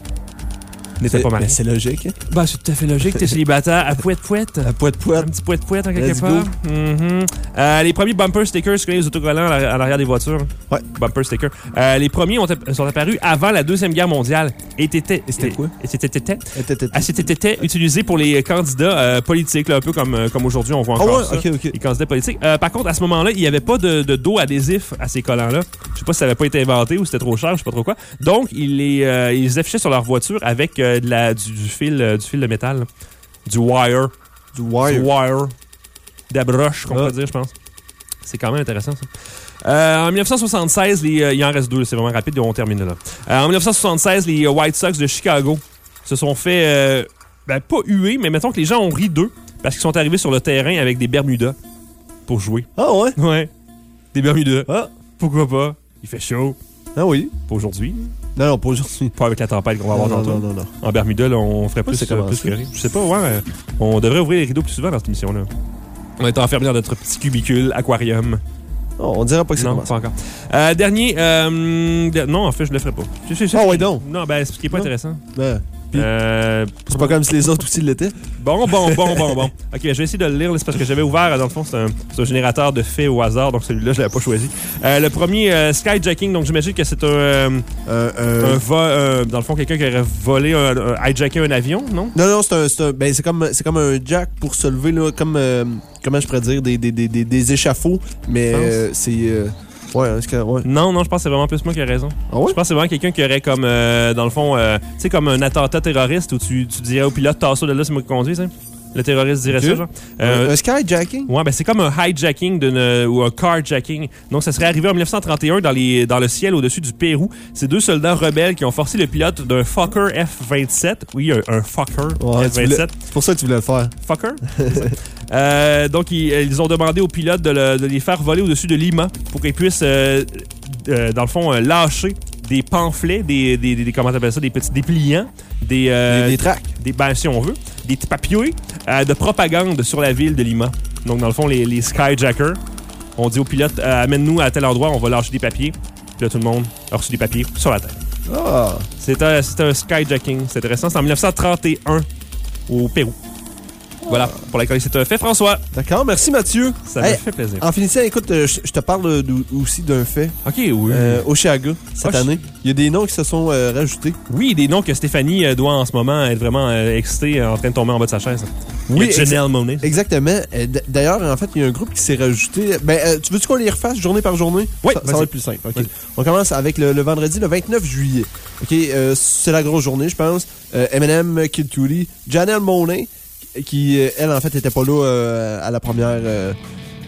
N'était C'est- pas marié. ben, c'est logique, hein? Bah, c'est tout à fait logique. T'es célibataire à poète-poète. À poète-poète. Un petit poète-poète en quelque Let's part. go. Mhm. Euh, les premiers bumper stickers, tu connais les autocollants à la- à l'arrière des voitures? Ouais. Bumper stickers. Euh, les premiers ont, app- sont apparus avant la Deuxième Guerre mondiale. Et étaient... Et c'était quoi? Et c'était... était- Eh, t'es- t'es- Ah, c'était était utilisé pour les candidats euh, politiques, là, un peu comme, euh, comme aujourd'hui, on voit Ah encore ouais, ça. ok, ok. Les candidats politiques. Euh, par contre, à ce moment-là, il n'y avait pas de, de dos adhésif à ces collants-là. Je sais pas si ça n'avait pas été inventé ou c'était trop cher, je sais pas trop quoi. Donc, ils les, euh, ils les affichaient sur leur voiture avec euh, de la, du, du fil, euh, du fil de métal, là. Du wire. Du Du wire. wire. De la broche, qu'on Ah. peut dire, je pense. C'est quand même intéressant, ça. Euh, en dix-neuf cent soixante-seize, les, euh, il en reste deux, c'est vraiment rapide, on termine là. Euh, en dix-neuf cent soixante-seize, les White Sox de Chicago se sont fait, euh, ben, pas huer, mais mettons que les gens ont ri d'eux parce qu'ils sont arrivés sur le terrain avec des Bermudas pour jouer. Ah ouais? Ouais. Des Bermudas. Ah. Pourquoi pas? Il fait chaud. Ah oui. Pas aujourd'hui. Non, non, pas aujourd'hui. Pas avec la tempête qu'on va avoir non, tantôt. non, non, non. En Bermuda, là, on ferait Ouais, plus, c'est euh, comment plus ça? que rire. Je sais pas, ouais. euh, On devrait ouvrir les rideaux plus souvent dans cette émission-là. On est enfermés dans notre petit cubicule, aquarium. Non, on dirait pas que c'est Non, comment pas encore. Euh, dernier, euh, de- non, en fait, je le ferai pas. C'est- c'est- c'est- Ah ouais, donc. Non, ben, c'est ce qui est pas Non. intéressant. Ben, Puis- Euh, c'est pas comme si les autres aussi l'étaient. bon, bon, bon, bon, bon. Ok, je vais essayer de le lire, là, c'est parce que j'avais ouvert, dans le fond, c'est un, c'est un générateur de faits au hasard, donc celui-là, je l'avais pas choisi. Euh, le premier, euh, skyjacking, donc j'imagine que c'est un, euh, Euh, un euh, vol, euh, dans le fond, quelqu'un qui aurait volé, un, un- hijacké un avion, non? Non, non, c'est un, c'est un- ben, c'est comme, c'est comme un jack pour se lever, là, comme, euh, comment je pourrais dire, des, des, des, des, des échafauds, mais Je pense. euh, c'est, euh, ouais, est-ce que, ouais. Non, non, je pense que c'est vraiment plus moi qui ai raison. Ah ouais? Je pense que c'est vraiment quelqu'un qui aurait comme, euh, dans le fond, euh, tu sais, comme un attentat terroriste où tu, tu dirais au pilote, tasse ça de là, c'est moi qui conduis, tu sais. Le terroriste dirait Ok. ça, genre. Euh, un skyjacking? Ouais, ben c'est comme un hijacking d'une, euh, ou un carjacking. Donc, ça serait arrivé en dix-neuf cent trente et un dans, les, dans le ciel au-dessus du Pérou. C'est deux soldats rebelles qui ont forcé le pilote d'un Fokker F vingt-sept. Oui, un, un Fokker Ouais, F tu voulais- vingt-sept. c'est pour ça que tu voulais le faire. Fokker? C'est ça. Euh, donc, ils, ils ont demandé aux pilotes de, le- de les faire voler au-dessus de Lima pour qu'ils puissent, euh, euh, dans le fond, euh, lâcher des pamphlets, des, des, des, comment t'appelles ça, des petits dépliants, des, euh, des, des tracks. des, ben, si on veut, des petits papiers euh, de propagande sur la ville de Lima. Donc, dans le fond, les, les skyjackers, on dit aux pilotes, euh, amène-nous à tel endroit, on va lâcher des papiers. Puis là, tout le monde a reçu des papiers sur la tête. Ah, C'est un, c'est un skyjacking. C'est intéressant. C'est en dix-neuf cent trente et un au Pérou. Voilà, pour la c'est un fait, François. d'accord, merci Mathieu. Ça Hey, me fait plaisir. En finissant, écoute, euh, je je te parle euh, d'au- aussi d'un fait. OK, oui. Euh, Oshéaga, cette Ah, année, il y a des noms qui se sont euh, rajoutés. Oui, des noms que Stéphanie euh, doit en ce moment être vraiment euh, excitée, euh, en train de tomber en bas de sa chaise. Oui, Il y a Janelle Monáe. Exactement. Euh, d- D'ailleurs, en fait, il y a un groupe qui s'est rajouté. Ben, euh, tu veux-tu qu'on les refasse journée par journée? Oui, Ça, ça vas-y. va être plus simple. OK. Vas-y. On commence avec le, le vendredi, le vingt-neuf juillet. OK, euh, c'est la grosse journée, je pense. Euh, Eminem, Kid Cudi, Janelle Monáe, qui, euh, elle, en fait, était pas là euh, à la première... euh,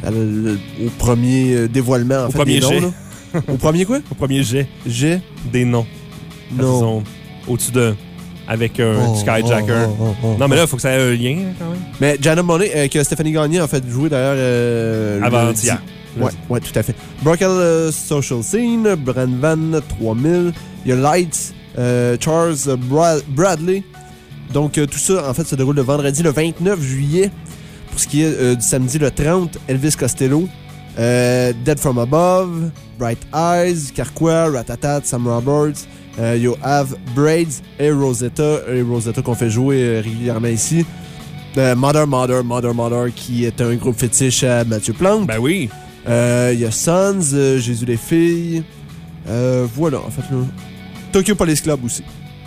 à le- au premier euh, dévoilement, en Au fait, premier des noms, jet. là. Au premier quoi? Au premier jet Jet? des noms. Non. Disons, au-dessus de... Avec un Oh, Skyjacker. oh, oh, oh, Non, mais oh. là, il faut que ça ait un lien, quand même. Mais Jana Monet, euh, que Stéphanie Gagné a fait jouer d'ailleurs. Euh, Avant-hier. le- Ouais, ouais, tout à fait. Brockle euh, Social Scene, Brand Van trois mille, il y a Lights, euh, Charles Bra- Bradley. Donc, euh, tout ça, en fait, se déroule le vendredi le vingt-neuf juillet. Pour ce qui est euh, du samedi le trente, Elvis Costello, euh, Dead From Above, Bright Eyes, Carquois, Ratatat, Sam Roberts. Euh, you have Braids et Rosetta, et Rosetta qu'on fait jouer euh, régulièrement ici. Euh, Mother, Mother, Mother, Mother, qui est un groupe fétiche à Mathieu Plante. Ben oui. Il euh, y a Sons, euh, Jésus les filles. Euh, voilà, en fait, là. Tokyo Police Club aussi.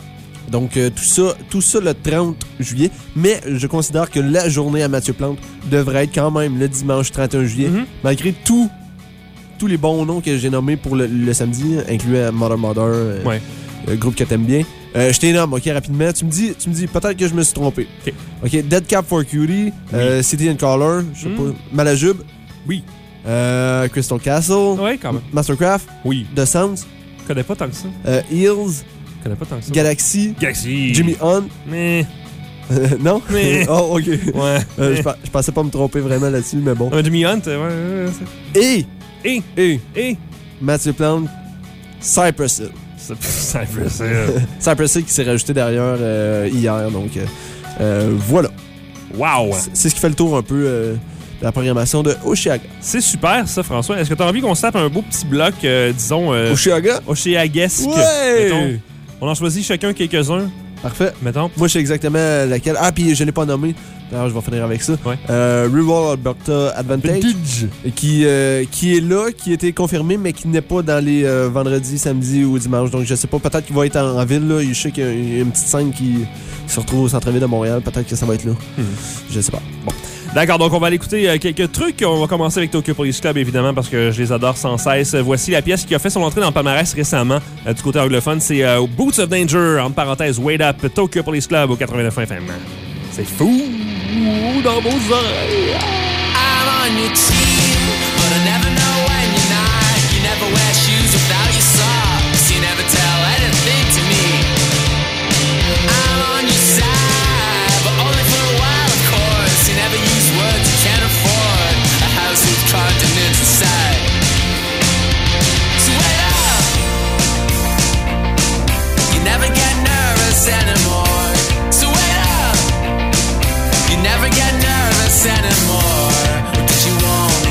Donc, euh, tout ça tout ça le trente juillet. Mais je considère que la journée à Mathieu Plante devrait être quand même le dimanche trente et un juillet, Mm-hmm. malgré tout. Tous les bons noms que j'ai nommés pour le, le samedi, incluant Mother Mother, euh, Ouais. le groupe que t'aimes bien. Euh, je t'ai nommé, ok, rapidement. Tu me dis, tu me dis peut-être que je me suis trompé. Ok. Ok, Dead Cap for Cutie, euh, City and Color, je sais Mm. pas, Malajube. Oui. Euh, Crystal Castle, Ouais, quand même. Mastercraft, Oui. The Sounds, Je connais pas tant que ça. euh, Hills, Je connais pas tant que ça. Galaxy, Galaxy. Jimmy Hunt. Mais... non? Mais- oh, ok. Ouais. Euh, je, pe- je pensais pas me tromper vraiment là-dessus, mais bon. Ah, Jimmy Hunt, ouais, ouais, ouais, c'est- Et, Et... et, Et... Matthew Plante, Cypress Hill. C'est c'est un peu ça. Cypress Hill qui s'est rajouté derrière euh, hier, donc euh, euh, voilà. Wow! C'est- C'est ce qui fait le tour un peu euh, de la programmation de Oshiaga. C'est super, ça, François. Est-ce que tu as envie qu'on se tape un beau petit bloc, euh, disons, euh, Oshiaga? Oshiaguesque? Ouais! Mettons, on en choisit chacun quelques-uns, Parfait. mettons. Moi, je sais exactement laquelle. Ah, puis je l'ai pas nommé. D'ailleurs, je vais finir avec ça. Ouais. Euh, Rural Alberta Advantage. Qui, euh, qui est là, qui a été confirmé, mais qui n'est pas dans les euh, vendredis, samedis ou dimanches. Donc, je sais pas. Peut-être qu'il va être en, en ville. Là. Je sais qu'il y a une, une petite scène qui, qui se retrouve au centre-ville de Montréal. Peut-être que ça va être là. Hmm. Je sais pas. Bon. D'accord, donc on va aller écouter euh, quelques trucs. On va commencer avec Tokyo Police Club, évidemment, parce que je les adore sans cesse. Euh, Voici la pièce qui a fait son entrée dans le palmarès récemment euh, du côté anglophone. C'est euh, Boots of Danger, entre parenthèses, Wait Up, Tokyo Police Club au quatre-vingt-neuf F M. C'est fou dans vos oreilles. I'm on your team, but I never know when you're not. You never wear shoes without your socks. You never tell anything to me. I'm on your side, but only for a while, of course. You never use words you can't afford. A house with continents inside. So wait up. You never get nervous anymore. So wait up. You never get nervous anymore. What did you want?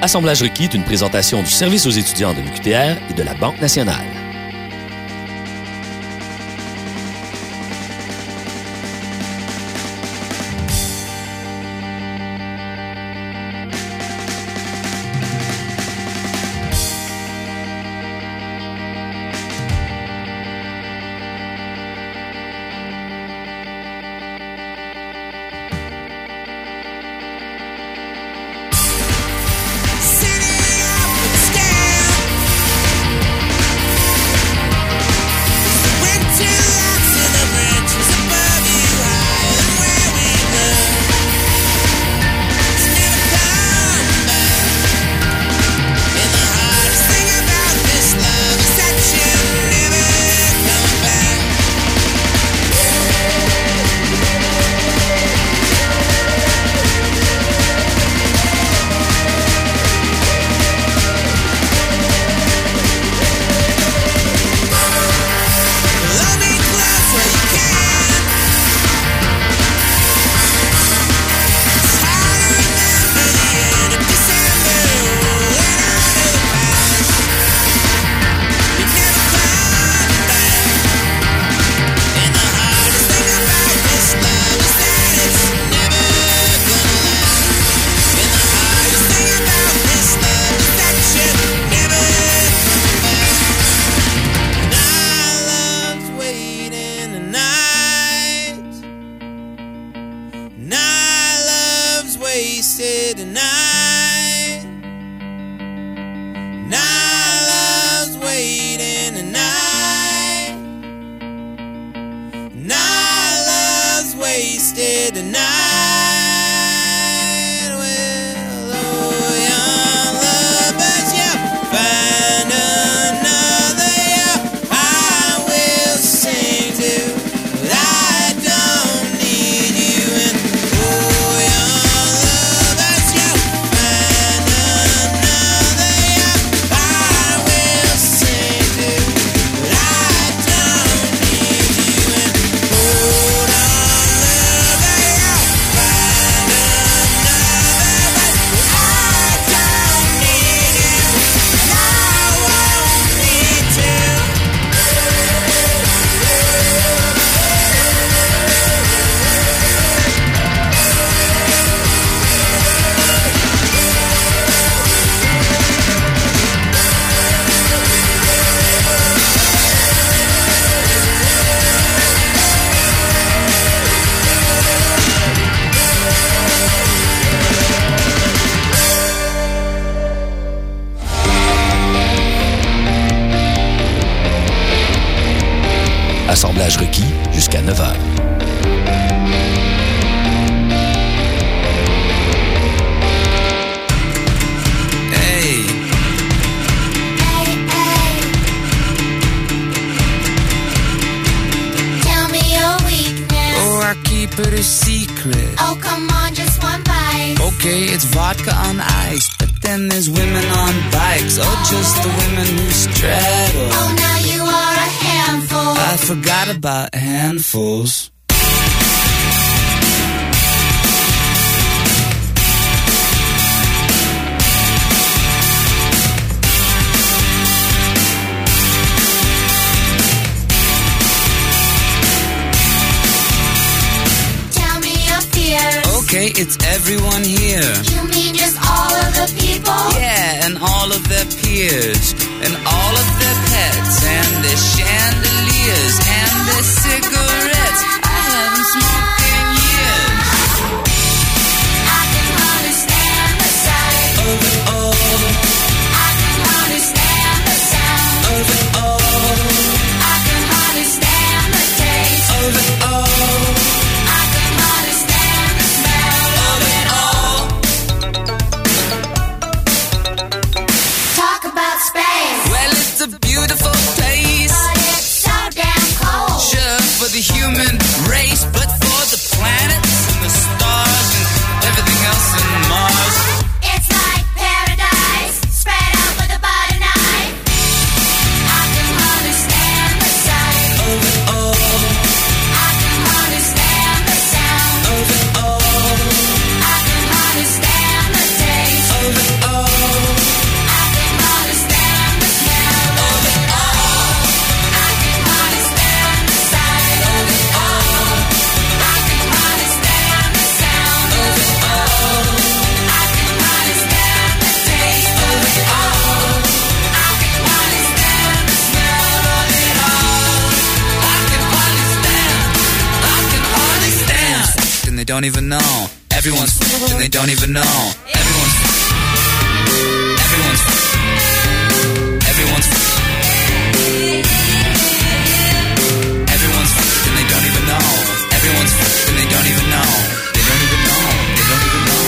Assemblage requis est une présentation du service aux étudiants de l'U Q T R et de la Banque nationale. Assemblage requis jusqu'à neuf heures. Hey. Hey, hey. Tell me your weakness. Oh, I keep it a secret. Oh, come on, just one bite. Okay, it's vodka on ice, but then there's women on bikes. Oh, just the women who straddle. Oh, now you are a handful. I forgot about handfuls. Tell me your fears. Okay, it's everyone here. You mean just all of the people? Yeah, and all of their peers, and all of their pets, and their chandeliers, and their cigarettes. I haven't smoked in years. I can understand the sight Of it all, I can understand the sound of it all, I can understand the taste of it all, I can understand the smell of it all. Talk about space. Well, it's a they don't even know. Everyone's fucked and they don't even know. Everyone's fucked. Everyone's fucked. Everyone's fucked. Everyone's fucked and they don't even know. Everyone's fucked and they don't even know. They don't even know. They don't even know.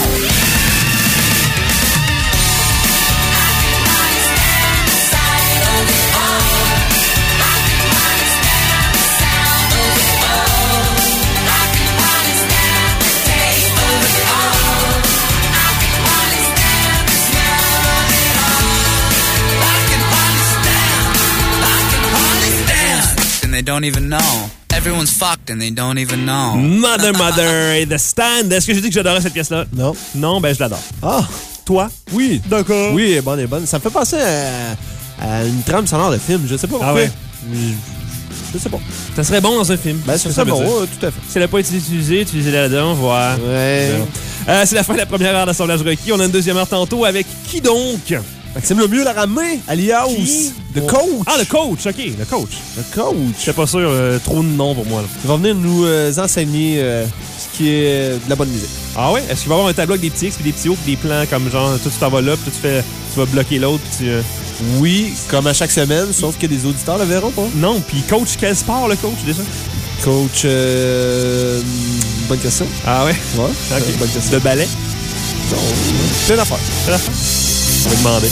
They don't even know. Everyone's fucked and they don't even know. Mother, Mother et The Stand. Est-ce que j'ai dit que j'adorais cette pièce-là? Non. Non, ben je l'adore. Ah! Toi? Oui. D'accord. Oui, elle est bonne, elle est bonne. Ça me fait penser à, à une trame sonore de film. Je sais pas pourquoi. Ah ouais? Je, je sais pas. Ça serait bon dans un film. Ben, ça serait bon, euh, tout à fait. Si elle n'a pas été utilisée, utilisez-la là-dedans, voir. Ouais. Euh, c'est la fin de la première heure d'assemblage requis. On a une deuxième heure tantôt avec qui donc? Maxime Lemieux l'a ramené, alias Qui? The Oh. Coach. Ah, le coach, OK, le coach. Le Coach. Je suis pas sûr, euh, trop de noms pour moi. Là. Il va venir nous euh, enseigner euh, ce qui est de la bonne musique. Ah ouais? Est-ce qu'il va y avoir un tableau avec des petits X puis des petits O puis des plans comme genre, toi tu t'en vas là, puis toi, tu, fais, tu vas bloquer l'autre, puis tu... euh, Oui, comme à chaque semaine, sauf que les auditeurs le verront pas. Non, puis coach, quel sport le coach déjà? Coach, euh, bonne question. Ah ouais? Ouais, OK. euh, bonne question. De ballet? Non, plein d'affaires. C'est la fin. On va demander.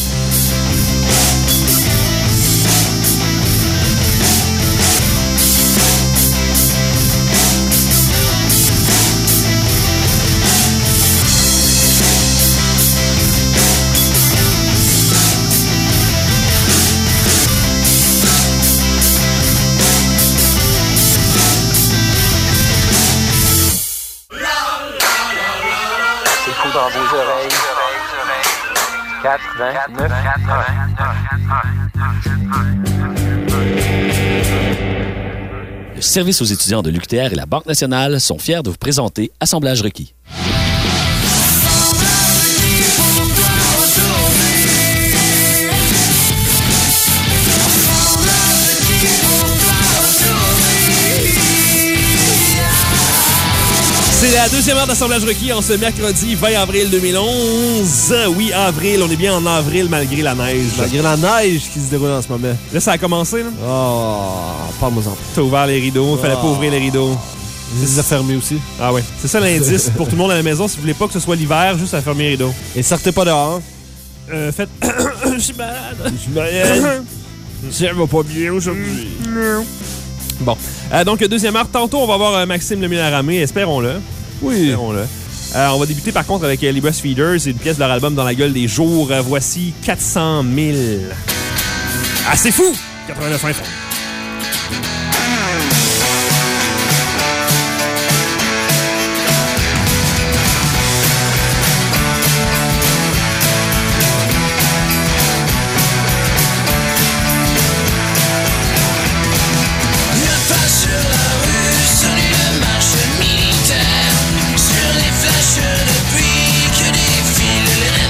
Dans vos oreilles. quatre-vingt-neuf Le service aux étudiants de l'U Q T R et la Banque nationale sont fiers de vous présenter Assemblage requis. C'est la deuxième heure d'assemblage requis en ce mercredi vingt avril deux mille onze. Oui, avril, on est bien en avril malgré la neige. Malgré la neige qui se déroule en ce moment. Là, ça a commencé, là. Oh, parle-moi-en. T'as ouvert les rideaux, fallait pas Oh. ouvrir les rideaux. Je les ai fermés aussi. Ah ouais, c'est ça l'indice pour tout le monde à la maison. Si vous voulez pas que ce soit l'hiver, juste à fermer les rideaux. Et sortez pas dehors. Euh, faites... Je suis malade. Je suis malade. Ça va pas bien aujourd'hui. Bon. Euh, donc, deuxième heure. Tantôt, on va voir euh, Maxime Lemieux-Laramé. Espérons-le. Oui. Espérons-le. Euh, on va débuter par contre avec euh, les Breast Feeders. C'est une pièce de leur album Dans la gueule des jours. Euh, voici quatre cent mille. Ah, c'est fou! quatre-vingt-neuf F M.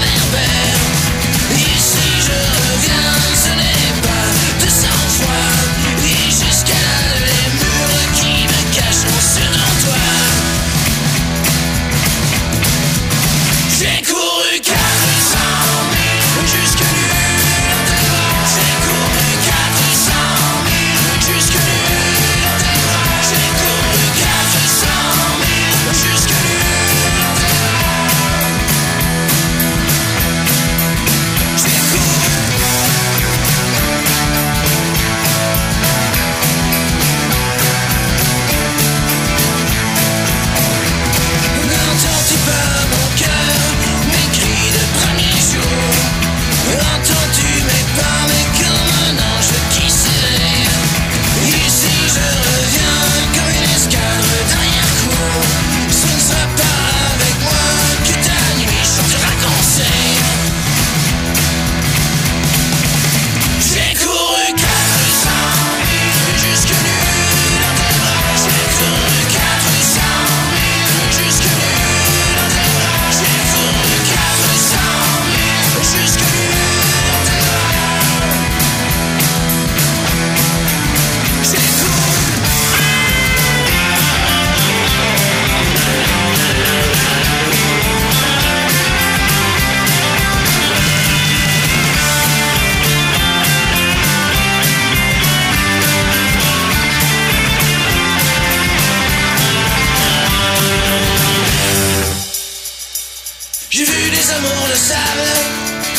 Ici je reviens, ce n'est pas de sang-froid.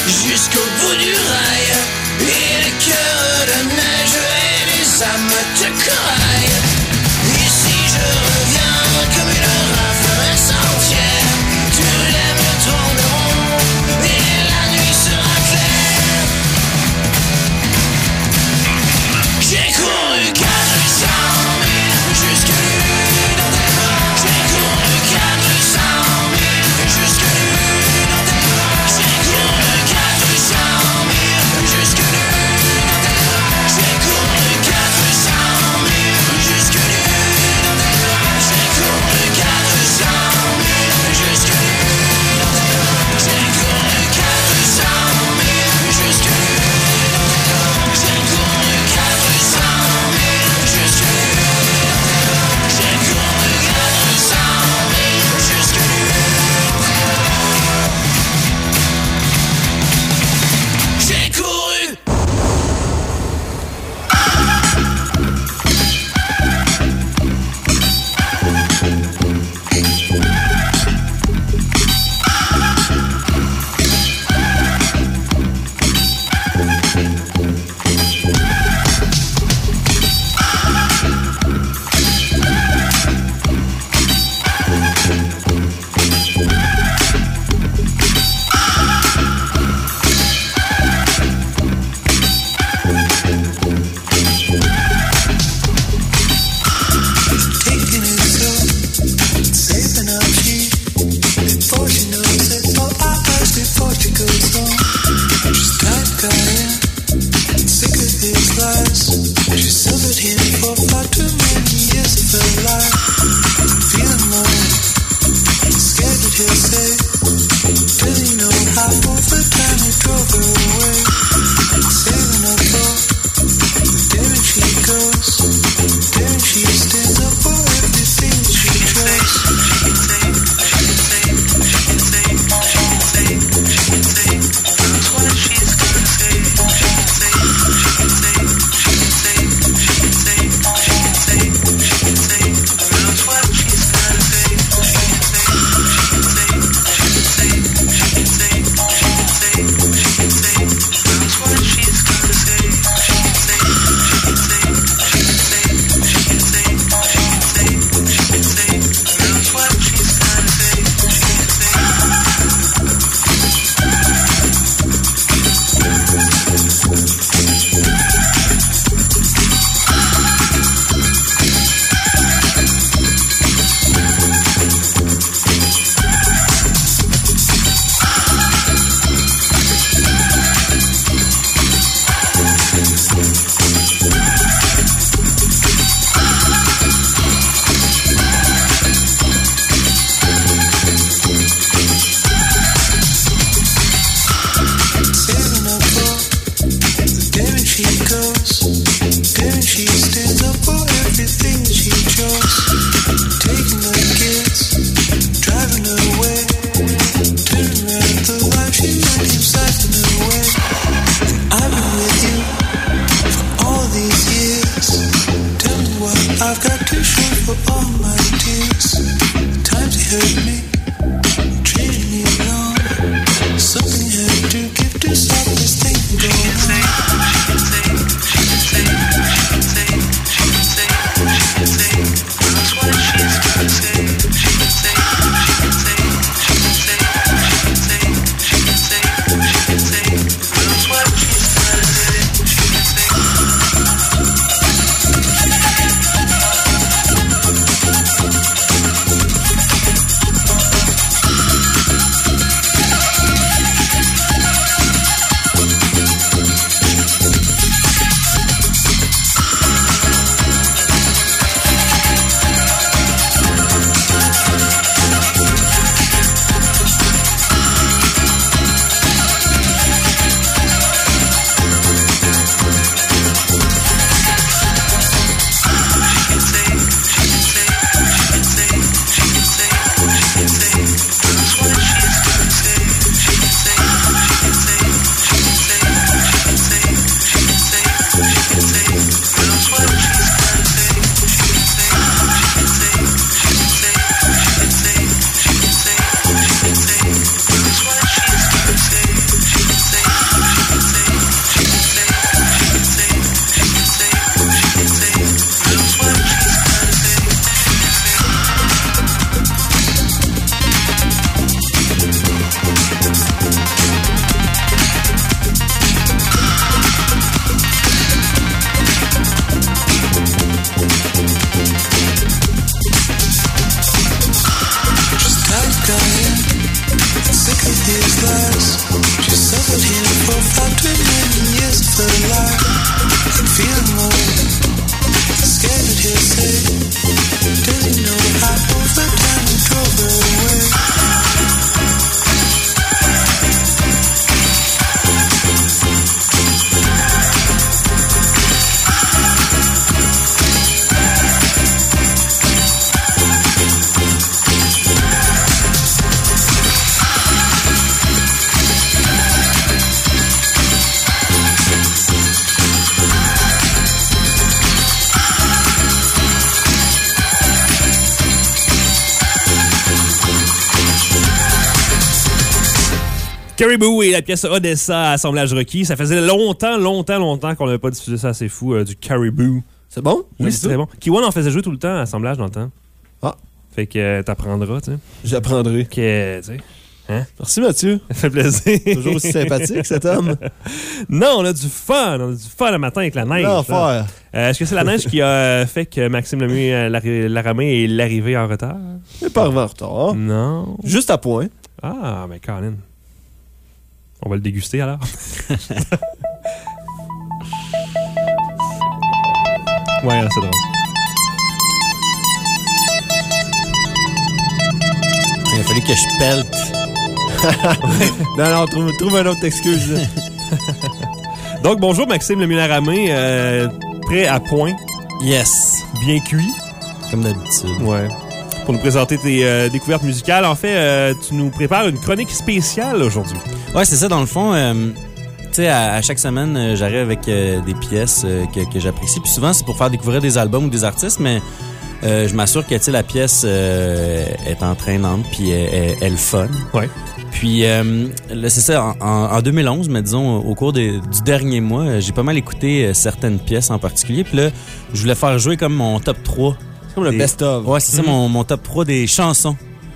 jusqu'au bout du rail. Et les cœurs de neige et les âmes de corail. Et si je reviens comme une rafale entière, tous les murs tomberont et la nuit sera claire. J'ai couru quatre cent mille jusque dans tes bras. J'ai couru quatre cent mille jusque dans tes bras. J'ai couru quatre cent mille jusque dans tes bras. J'ai couru quatre cent mille jusque dans tes bras. J'ai couru quatre cent mille jusque dans tes bras. J'ai couru quatre cent mille jusque dans tes bras. J'ai couru quatre cent mille jusque dans tes bras. J'ai couru quatre cent mille jusque dans tes bras. J'ai couru. Taking it slow, saving up cheap. Before she knows it, for our eyes before she goes home. She's tired crying, sick of his lies. She suffered him for far too many years of her life. Feeling lonely, scared that he'll say, does he know how over time he drove her away? Saving up for the day when she goes, day when she stands up for everything she chose. That's what she's gonna say. That's what she's gonna say. That's what she's gonna say. That's what she's gonna say. Saving up for the day when she goes, day when she stands up for everything that she chose. Taking the kids, driving away, turning around the life she let him siphon away. I've been with you for all these years. Tell me what I've got to show for all my tears. Times he hurt me, treated me wrong. Something had to give to stop this thing from going on. That's what she's gonna say. That's what she's gonna say. That's what she's gonna say. Caribou et la pièce Odessa, Assemblage Rocky. Ça faisait longtemps, longtemps, longtemps qu'on n'avait pas diffusé ça, c'est fou, euh, du Caribou. C'est bon? Oui, c'est ça. très bon. Kiwan en faisait jouer tout le temps, Assemblage, dans le temps. Ah. Fait que euh, t'apprendras, tu sais. J'apprendrai. Que, tu sais. Hein? Merci Mathieu. Ça fait plaisir. Toujours aussi sympathique cet homme. Non, on a du fun. On a du fun le matin avec la neige. L'enfer. Euh, Est-ce que c'est la neige qui a fait que Maxime Lemieux euh, l'arri- Laramé est l'arrivée en retard? Mais pas en retard. Non. Juste à point. Ah, mais Colin. On va le déguster alors. Ouais, c'est drôle. Il a fallu que je pelte. Non, non, trouve, trouve une autre excuse. là. Donc, bonjour Maxime Lemieux Laramé. Euh, prêt à point, Yes. bien cuit. Comme d'habitude. Ouais. Pour nous présenter tes euh, découvertes musicales. En fait, euh, tu nous prépares une chronique spéciale aujourd'hui. Ouais, c'est ça, dans le fond. Euh, tu sais, à, à chaque semaine, euh, j'arrive avec euh, des pièces euh, que, que j'apprécie. Puis souvent, c'est pour faire découvrir des albums ou des artistes, mais euh, je m'assure que, tu sais, la pièce euh, est entraînante puis elle, elle, elle fun. Ouais. Puis, euh, là, c'est ça, en, en, en deux mille onze, mais disons, au cours des, du dernier mois, euh, j'ai pas mal écouté euh, certaines pièces en particulier. Puis là, je voulais faire jouer comme mon top trois. C'est comme le Des- best-of. Ouais, c'est ça, mon, mon top trois des chansons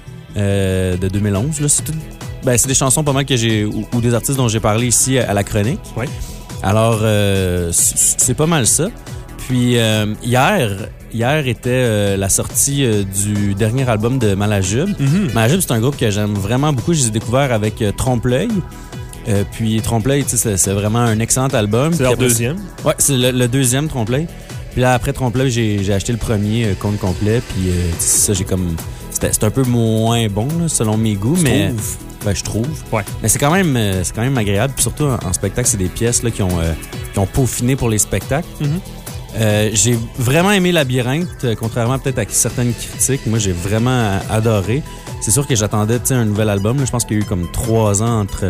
euh, de deux mille onze. Là, c'est tout... ben, c'est des chansons pas mal que j'ai ou, ou des artistes dont j'ai parlé ici à, à la chronique. Ouais. Alors, euh, c'est c'est pas mal ça. Puis euh, hier, hier était euh, la sortie euh, du dernier album de Malajube. Mm-hmm. Malajube, c'est un groupe que j'aime vraiment beaucoup. Je les ai découverts avec euh, Trompe-l'œil. Euh, puis Trompe-l'œil, tu sais, c'est, c'est vraiment un excellent album. C'est Puis leur après, deuxième. Ouais, c'est le, le deuxième Trompe-l'œil. Puis là, après Trompe-l'œil, j'ai, j'ai acheté le premier euh, compte complet. Puis euh, c'est ça, j'ai comme... C'était, c'était un peu moins bon, là, selon mes goûts, Tu mais... trouves? Ben, je trouve. Ouais. Mais c'est quand même, euh, c'est quand même agréable. Puis surtout, en, en spectacle, c'est des pièces là, qui, ont, euh, qui ont peaufiné pour les spectacles. Mhm. Euh, j'ai vraiment aimé Labyrinthe, euh, contrairement peut-être à certaines critiques. Moi, j'ai vraiment euh, adoré. C'est sûr que j'attendais, tu sais, un nouvel album. Là. Je pense qu'il y a eu comme trois ans entre...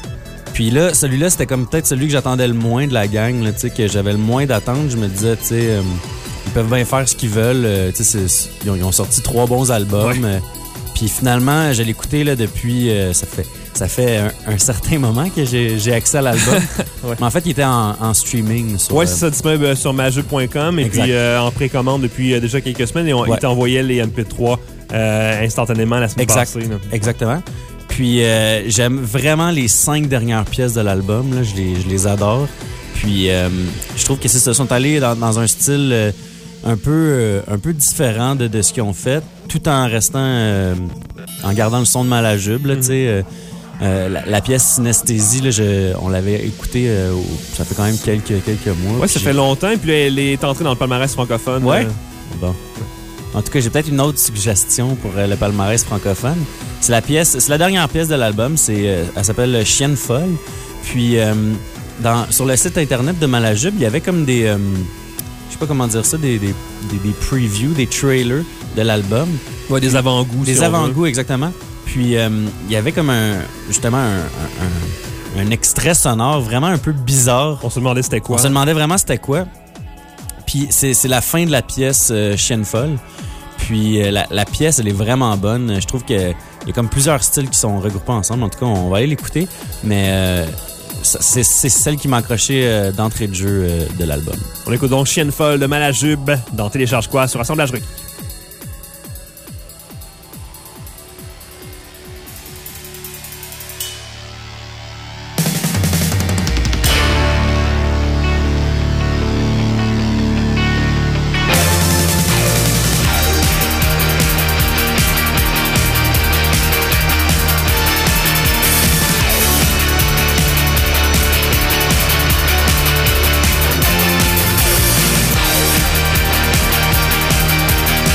Puis là, celui-là, c'était comme peut-être celui que j'attendais le moins de la gang, là, tu sais, que j'avais le moins d'attente. Je me disais, tu sais, euh, ils peuvent bien faire ce qu'ils veulent. Euh, tu sais, c'est- ils, ont, ils ont sorti trois bons albums. Ouais. Euh, puis finalement, je l'ai écouté là, depuis... euh, ça fait ça fait un, un certain moment que j'ai, j'ai accès à l'album. Ouais. Mais en fait, il était en, en streaming. Sur, Ouais, euh, c'est ça, disponible euh, sur majub point com et Exact. puis euh, en précommande depuis euh, déjà quelques semaines et on, Ouais. il t'envoyait les M P trois euh, instantanément la semaine Exact. passée. là. Exactement. Puis euh, j'aime vraiment les cinq dernières pièces de l'album. Là. Je, les, je les adore. Puis euh, je trouve que c'est ça. Ils sont allés dans, dans un style euh, un peu euh, un peu différent de, de ce qu'ils ont fait, tout en restant euh, en gardant le son de Malajube. Là, Mhm. tu sais, euh, euh, la, la pièce Synesthésie, là, je, on l'avait écoutée, euh, au- ça fait quand même quelques, quelques mois. Ouais, Puis ça j'ai- fait longtemps, puis là, elle est entrée dans le palmarès francophone. Ouais. euh, Bon. En tout cas, j'ai peut-être une autre suggestion pour euh, le palmarès francophone. C'est la pièce, c'est la dernière pièce de l'album. C'est, euh, elle s'appelle Chienne folle. Puis, euh, dans, sur le site internet de Malajube, il y avait comme des, euh, je sais pas comment dire ça, des, des, des, des previews, des trailers de l'album. ouais, des avant-goûts. Des si on veut. avant-goûts, exactement. Puis, euh, il y avait comme un, justement, un, un, un, un extrait sonore vraiment un peu bizarre. On se demandait c'était quoi. On se demandait vraiment c'était quoi. Puis c'est, c'est la fin de la pièce euh, Chienne folle. Puis euh, la, la pièce, elle est vraiment bonne. Je trouve qu'il y a comme plusieurs styles qui sont regroupés ensemble. En tout cas, on va aller l'écouter. Mais euh, ça- c'est, c'est celle qui m'a accroché euh, d'entrée de jeu euh, de l'album. On écoute donc Chienne folle de Malajube dans Télécharge quoi sur Assemblage Rocky. Thank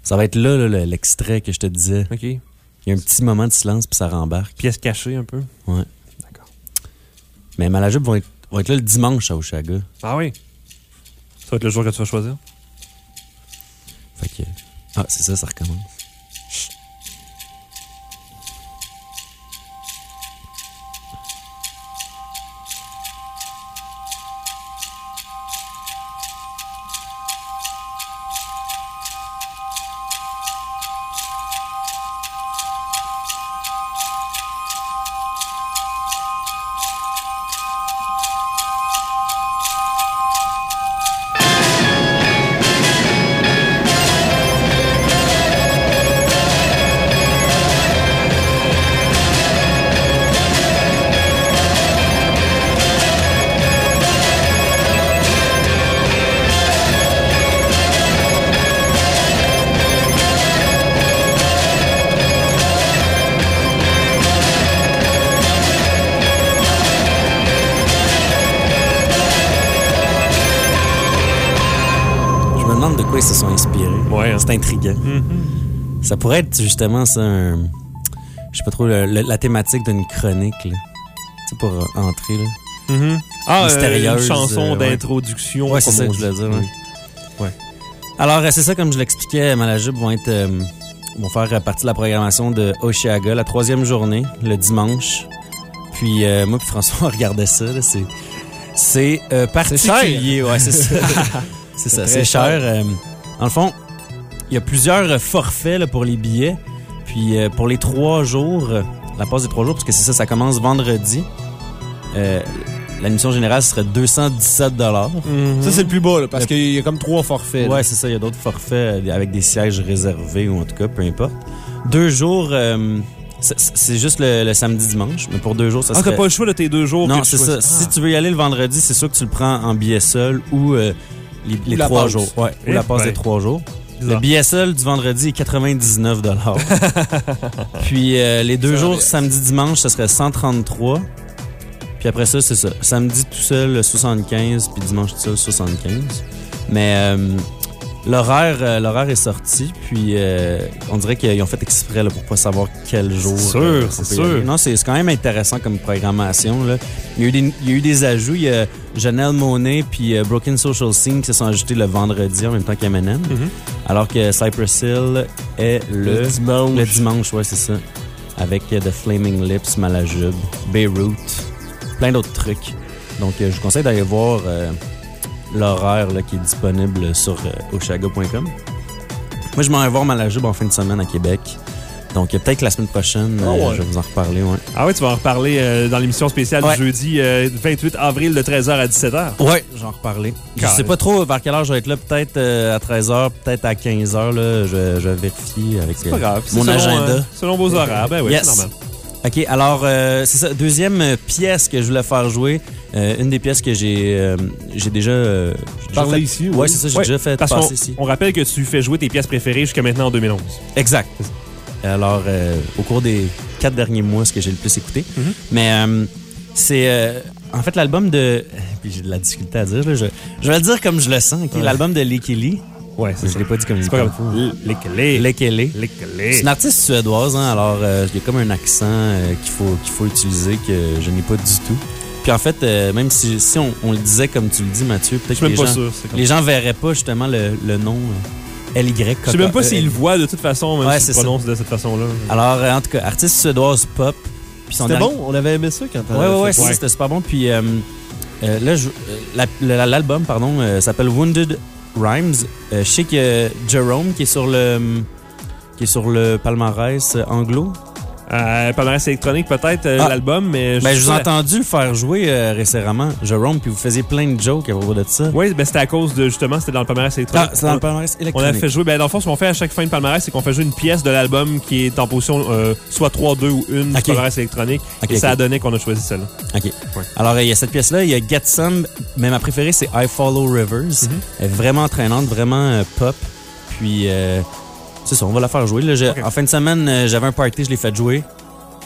Ça va être là, là, le- l'extrait que je te disais. OK. Il y a un petit moment de silence, puis ça rembarque. Pièce cachée un peu. Ouais. D'accord. Mais Malajube vont être, vont être là le dimanche à Oshaga. Ah oui? Ça va être le jour que tu vas choisir? Fait que... Ah, c'est ça, ça recommence. Ils se sont inspirés. Ouais, hein. C'est intriguant. Mm-hmm. Ça pourrait être justement ça, un, je sais pas trop, le, le, la thématique d'une chronique, là. Tu sais, pour euh, entrer, là. Mm-hmm. Ah, Mystérieuse, euh, une chanson euh, ouais. d'introduction. Ouais, c'est comme ça on que je voulais dit. dire. Ouais. Oui. Ouais. Alors, euh, c'est ça, comme je l'expliquais, Malajube vont être, euh, vont faire partie de la programmation de Oshaga, la troisième journée, le dimanche. Puis euh, moi puis François, on regardait ça, là, c'est, c'est euh, particulier. Ouais, c'est ça. C'est ça, c'est cher. Euh, dans le fond, il y a plusieurs forfaits là, pour les billets. Puis euh, pour les trois jours, euh, la passe des trois jours, parce que c'est ça, ça commence vendredi. Euh, l'admission générale serait deux cent dix-sept dollars. Mm-hmm. Ça, c'est le plus bas, là, parce qu'il y a comme trois forfaits. Ouais, là. c'est ça. Il y a d'autres forfaits euh, avec des sièges réservés, ou en tout cas, peu importe. Deux jours, euh, c'est, c'est juste le, le samedi-dimanche, mais pour deux jours, ça Ah, serait... t'as pas le choix de tes deux jours? Non, que tu c'est ça. choisis. Si Ah. tu veux y aller le vendredi, c'est sûr que tu le prends en billet seul ou euh, les, les Ou la trois passe. jours. Ouais, Eh ou la passe ben. des trois jours. Bizarre. Le billet seul du vendredi est quatre-vingt-dix-neuf dollars. Puis euh, les deux Ça jours, reste. samedi-dimanche, ça serait cent trente-trois. Puis après ça, c'est ça. Samedi tout seul, soixante-quinze, puis dimanche tout seul, soixante-quinze. Mais euh, l'horaire, euh, l'horaire est sorti, puis euh, on dirait qu'ils ont fait exprès là, pour pas savoir quel jour. C'est sûr, euh, c'est on peut y sûr. aller. Non, c'est, c'est quand même intéressant comme programmation. Là. Il y a eu des, il y a eu des ajouts. Il y a Janelle Monáe puis euh, Broken Social Scene qui se sont ajoutés le vendredi en même temps qu'M and M. Mm-hmm. Alors que Cypress Hill est le, Le dimanche. Le dimanche, ouais, c'est ça. Avec euh, The Flaming Lips, Malajube, Beirut, plein d'autres trucs. Donc, euh, je vous conseille d'aller voir euh, l'horaire là, qui est disponible sur euh, oshaga point com. Moi, je m'en vais voir Malajube en fin de semaine à Québec. Donc, euh, peut-être que la semaine prochaine, euh, Oh ouais. je vais vous en reparler. Ouais, Ah oui, tu vas en reparler euh, dans l'émission spéciale Ouais. du jeudi euh, vingt-huit avril de treize heures à dix-sept heures. ouais j'en reparler. Je Carré. sais pas trop vers quelle heure je vais être là. Peut-être euh, à treize heures, peut-être à quinze heures. Là, je, je vais vérifier avec C'est pas grave. c'est mon selon, agenda. euh, selon vos horaires, ben oui, Yes. c'est normal. OK, alors, euh, c'est ça. Deuxième euh, pièce que je voulais faire jouer. Euh, une des pièces que j'ai euh, j'ai déjà... Euh, j'ai déjà Parlé fait- ici, oui. Ouais, c'est ça, j'ai Ouais, déjà fait Parce passer qu'on ici. on rappelle que tu fais jouer tes pièces préférées jusqu'à maintenant en deux mille onze. Exact. Alors, euh, au cours des quatre derniers mois, ce que j'ai le plus écouté. Mhm. Mais euh, c'est... euh, en fait, l'album de... Puis j'ai de la difficulté à dire. Là, je, je vais le dire comme je le sens. OK? Ouais. L'album de Licky Lee. Ouais, Je l'ai pas dit comme il C'est pas faut. grave. Les clés. Licky Lee. Les C'est clés. une artiste suédoise, hein, alors euh, il y a comme un accent euh, qu'il faut, qu'il faut utiliser que je n'ai pas du tout. Puis en fait, euh, même si, si on, on le disait comme tu le dis, Mathieu, Je peut-être suis que même les pas gens, sûr. c'est comme- les gens verraient pas justement le, le nom euh, L Y. Je sais même pas s'il le voit de toute façon, même Ouais, s'il c'est le ça. prononce de cette façon-là. Alors, euh, en tout cas, artiste suédoise pop. Puis son C'était dernier- bon, on avait aimé ça quand on Ouais, avait ouais, ouais, fait c'est ça, c'était super bon. Puis euh, euh, là, je- euh, la- la- l'album, pardon, euh, s'appelle Wounded Rhymes. Euh, je sais qu'il y a Jerome qui est sur le qui est sur le palmarès euh, anglo. Euh, palmarès électronique, peut-être, euh, Ah. l'album, mais... Ben, je vous ai sais pas- entendu le faire jouer euh, récemment, Jerome, puis vous faisiez plein de jokes à propos de ça. Oui, ben c'était à cause de, justement, c'était dans le palmarès électronique. Ah, c'est dans le palmarès On électronique. a fait jouer, ben dans le fond, ce qu'on fait à chaque fin de palmarès, c'est qu'on fait jouer une pièce de l'album qui est en position euh, soit trois, deux ou une Ok. du palmarès électronique. Ok, et ça ok. a donné qu'on a choisi celle-là. OK. Ouais. Alors, euh, il y a cette pièce-là, il y a Get Some, mais ma préférée, c'est I Follow Rivers. Mm-hmm. Elle est vraiment entraînante, vraiment euh, pop. Puis, euh, c'est ça, on va la faire jouer. Là, Je- Ok. En fin de semaine, euh, j'avais un party, je l'ai fait jouer.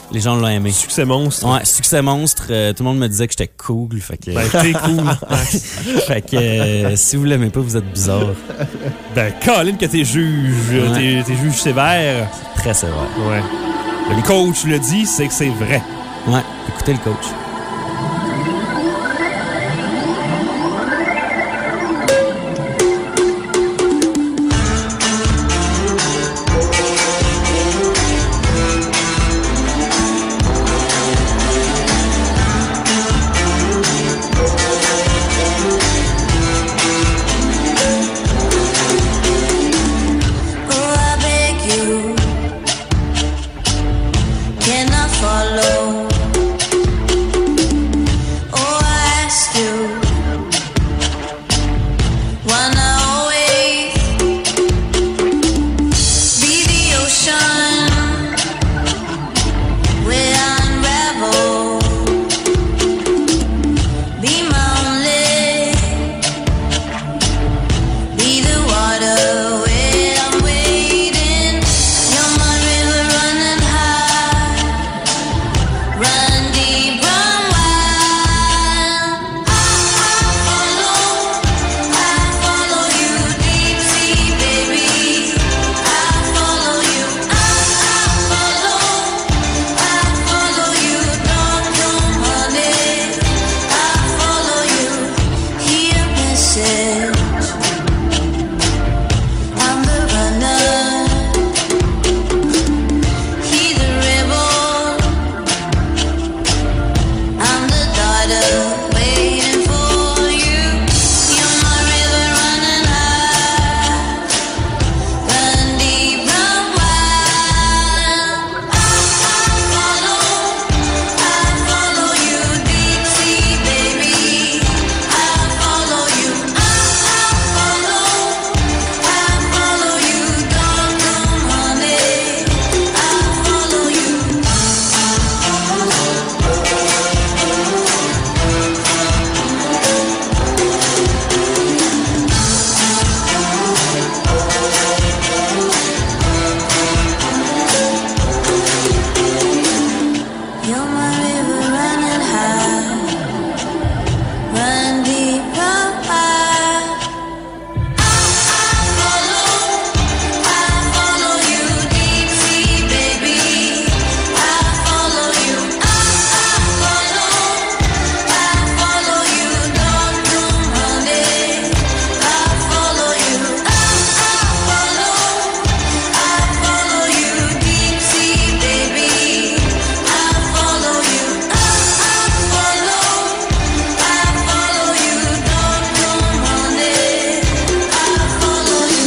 Les gens l'ont aimé. Succès monstre. Ouais, succès monstre. Euh, tout le monde me disait que j'étais cool. Fait que, Ben, t'es cool. fait que euh, si vous l'aimez pas, vous êtes bizarre. Ben, Colin, que t'es juge. Ouais. T'es, t'es juge sévère. Très sévère. Ouais. Le coach le dit, c'est que c'est vrai. Ouais, écoutez le coach. Oh, I beg you, can I follow? Oh, I ask you, why not always be the ocean where I unravel? Be my only, be the water where I'm waiting. You're my river running high, run deep, run wild. I, I follow, I follow you deep sea, baby. I follow you, I, I follow, I follow you, don't come honey. I follow you, hear a message. I'm the runner, he the rebel. I'm the daughter waiting for you. You're my river running high, run deep, run wild. I, I follow, I follow you deep sea, baby. I follow you, I, I follow, I follow you, don't come honey. I follow you. You're my river running high, run deep, run wide. I, I follow, I follow you deep sea, baby. I follow you, I, I follow, I follow you, don't come honey. I follow you, I, I follow, I follow you deep sea, baby. I follow you, I, I follow, I follow you, don't come honey. I follow you.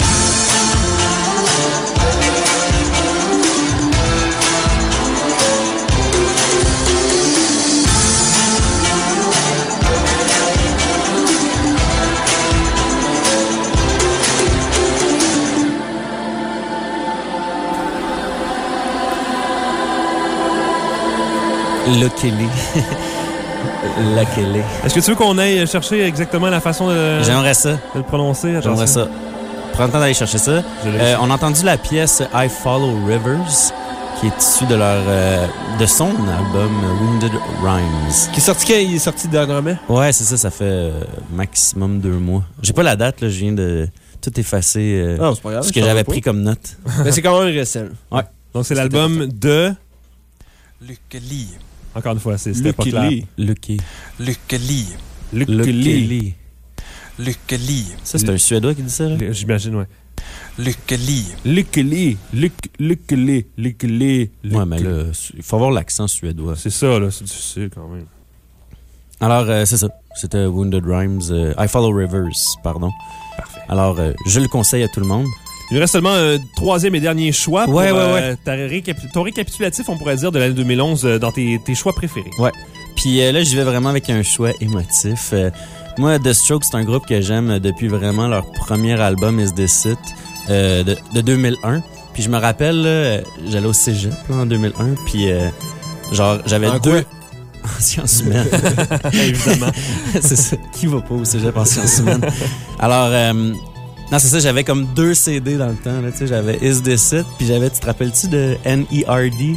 Luckily. Luckily. Est-ce que tu veux qu'on aille chercher exactement la façon de, J'aimerais ça. de le prononcer? J'aimerais Attention. ça. Prends le temps d'aller chercher ça. Je l'ai. Euh, on a entendu la pièce I Follow Rivers, qui est issue de leur euh, de son album Wounded Rhymes. Qui est sorti quand il est sorti dernièrement? Ouais, c'est ça, ça fait euh, maximum deux mois. J'ai pas la date, là, je viens de tout effacer euh, Non, c'est pas grave. ce je que t'en j'avais veux pas. pris comme note. Mais c'est quand même récent. Ouais. Donc, c'est l'album de... Lykkelig. Encore une fois, c'est, c'était pas clair. Lucky. Lucky. Lykkelig. Luckily. Lykkelig. Ça, c'est un Suédois qui dit ça, là? J'imagine, ouais. Lykkelig. Luckily. Luck- Luckily. Luckily. Ouais, mais là, il faut avoir l'accent suédois. C'est ça, là. C'est difficile, quand même. Alors, euh, c'est ça. C'était Wounded Rhymes. euh, I Follow Rivers, pardon. Parfait. Alors, euh, je le conseille à tout le monde. Il nous reste seulement un troisième et dernier choix. Pour, Ouais, ouais, euh, ta récapi- ton récapitulatif, on pourrait dire, de l'année deux mille onze euh, dans tes, tes choix préférés. Ouais. Puis euh, là, j'y vais vraiment avec un choix émotif. Euh, moi, The Strokes, c'est un groupe que j'aime depuis vraiment leur premier album, Is This It, euh, de, de deux mille un. Puis je me rappelle, là, j'allais au cégep là, en deux mille un, puis euh, genre, j'avais En deux... quoi? En sciences humaines. Évidemment. C'est ça. Qui va pas au cégep en sciences humaines? Alors... Euh, non, c'est ça, j'avais comme deux C D dans le temps. Là, tu sais, j'avais Is This It, puis j'avais, tu te rappelles-tu de N E R D?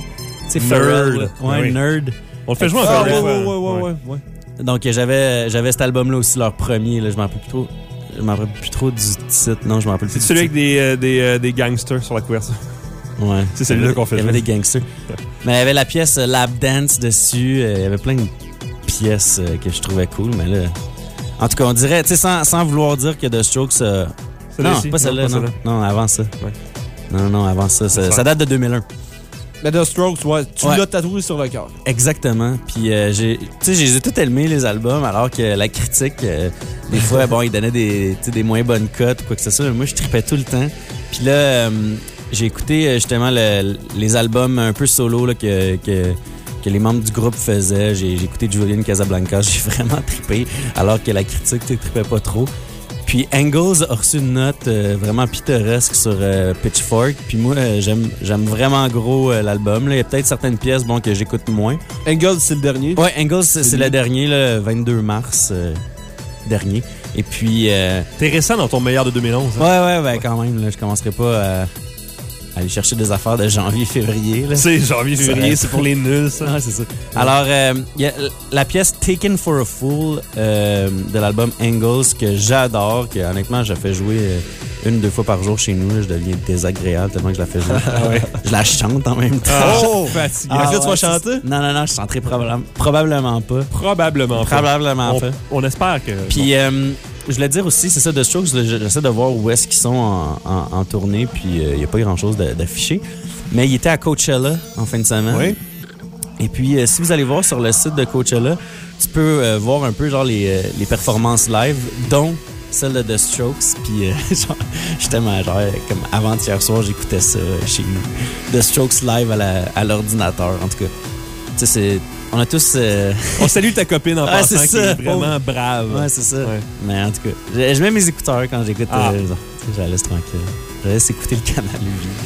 sais, Nerd. Pharrell. Ouais, Oui. Nerd. On le fait jouer Ah, encore ouais, une ouais, fois. ouais, ouais, ouais, ouais. Donc, j'avais, j'avais cet album-là aussi, leur premier. Là, je m'en rappelle plus trop. Je m'en rappelle plus trop du titre. Non, je m'en rappelle plus C'est du celui avec titre. des, euh, des, euh, des gangsters sur la couverture. Ouais. C'est celui-là qu'on fait Il y avait jouer. des gangsters. Mais il y avait la pièce euh, Lap Dance dessus. euh, Il y avait plein de pièces euh, que je trouvais cool. Mais là, en tout cas, on dirait, tu sais, sans, sans vouloir dire que The Strokes. euh, Non, Celle-ci? pas celle-là, pas non. celle-là. Non, avant ça. Ouais. Non, non, avant ça. Ça, C'est ça ça. date de deux mille un. Mais The Strokes, ouais, tu Ouais. l'as tatoué sur le cœur. Exactement. Puis, euh, j'ai, tu sais, j'ai tout aimé les albums, alors que la critique, euh, des fois, bon, ils donnaient des, tu sais, des moins bonnes cotes ou quoi que ce soit. Mais moi, je tripais tout le temps. Puis là, euh, j'ai écouté euh, justement le- les albums un peu solo là, que, que, que les membres du groupe faisaient. J'ai, j'ai écouté Julian Casablancas. J'ai vraiment trippé, alors que la critique, tu sais, trippait pas trop. Puis Angles a reçu une note euh, vraiment pittoresque sur euh, Pitchfork. Puis moi, euh, j'aime j'aime vraiment gros euh, l'album. Là. Il y a peut-être certaines pièces bon, que j'écoute moins. Engels, c'est le dernier. Ouais, Angles, c'est, c'est lui. le dernier, le vingt-deux mars euh, dernier. Et puis... Euh, T'es récent dans ton meilleur de deux mille onze. hein? ouais, ouais, ben quand même, là, je commencerai pas à, à aller chercher des affaires de janvier, février. Là. C'est janvier, Ça février, reste. c'est pour les nuls, ça. Ouais, c'est ça. Alors, euh, il y a la pièce Taken for a Fool euh, de l'album Angles que j'adore, que honnêtement, je fais jouer euh, une ou deux fois par jour chez nous. Là, je deviens désagréable tellement que je la fais jouer. Je la chante en même temps. Oh! Fatigant. Est-ce que tu vas c'est- chanter? Non, non, non, je chanterai probablement, probablement pas. Probablement pas. Probablement On, pas. on espère que... Puis, euh, je voulais dire aussi, c'est ça, The Strokes, j'essaie de voir où est-ce qu'ils sont en, en- en tournée, puis il n'y a pas grand-chose de- d'affiché. Mais il était à Coachella en fin de semaine. Oui. Et puis, euh, si vous allez voir sur le site de Coachella, tu peux euh, voir un peu genre les, euh, les performances live, dont celle de The Strokes. Puis, euh, genre, justement, genre, comme avant-hier soir, j'écoutais ça euh, chez nous. The Strokes live à la- à l'ordinateur, en tout cas. Tu sais, c'est... On a tous... euh, On salue ta copine en Ah, passant c'est qui ça, est vraiment pauvre. brave. Ouais, c'est ça. Ouais. Mais en tout cas, je, je mets mes écouteurs quand j'écoute. Ah. Euh, tu sais, je la laisse tranquille. Je la laisse écouter le canal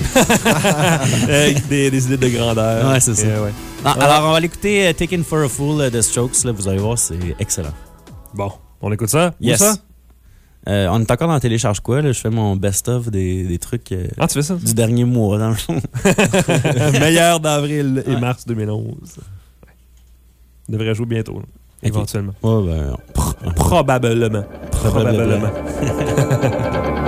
lui. Euh, des, des idées de grandeur. Ouais, c'est ça. Euh, ouais. Non, alors, on va l'écouter euh, Taken for a Fool euh, de Strokes. Là, vous allez voir, c'est excellent. Bon, on écoute ça? Où Yes. ça? Euh, on est encore dans Télécharge quoi? Là? Je fais mon best-of des, des trucs euh, Ah, tu fais ça? du dernier mois, dans le fond. Meilleur d'avril et Ouais. mars deux mille onze. Ouais. Devrait jouer bientôt, là, éventuellement. Ouais, ben, pr- Probablement. Probablement. Probablement.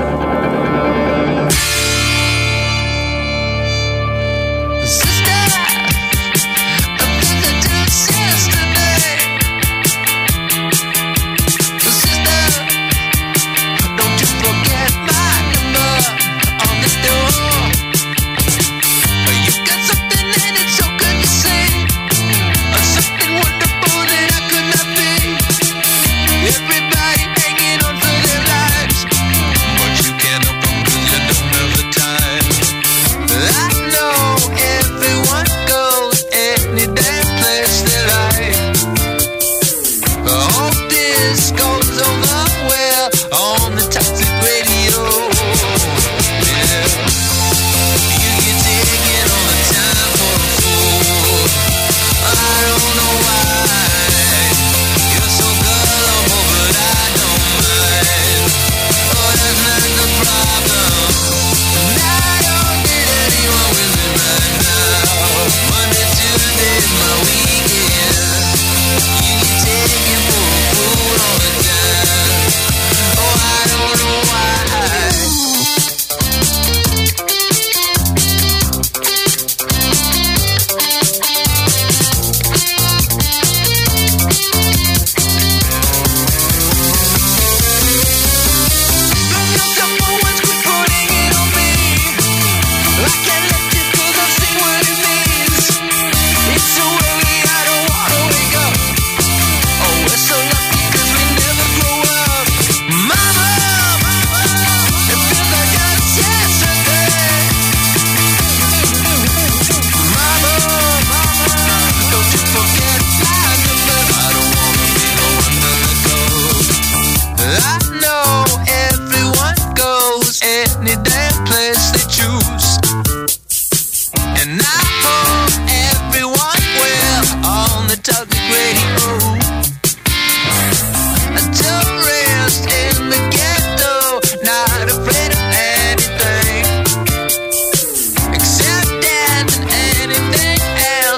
Everybody hanging on for their lives, but you can't help them 'cause you don't have the time. I know everyone goes any damn place they like. All this goes over well on the toxic radio. Yeah, you get taken all the time for a fool. I don't know why you're so gullible, but I don't mind. Oh, that's not the problem. And I don't get anyone with me right now. Monday, Tuesday, my weekend. You get taken for a fool all the time. Oh, I don't know why. I know everyone goes any damn place they choose, and I hope everyone will on the toxic radio. A tourist in the ghetto, not afraid of anything except death and anything else.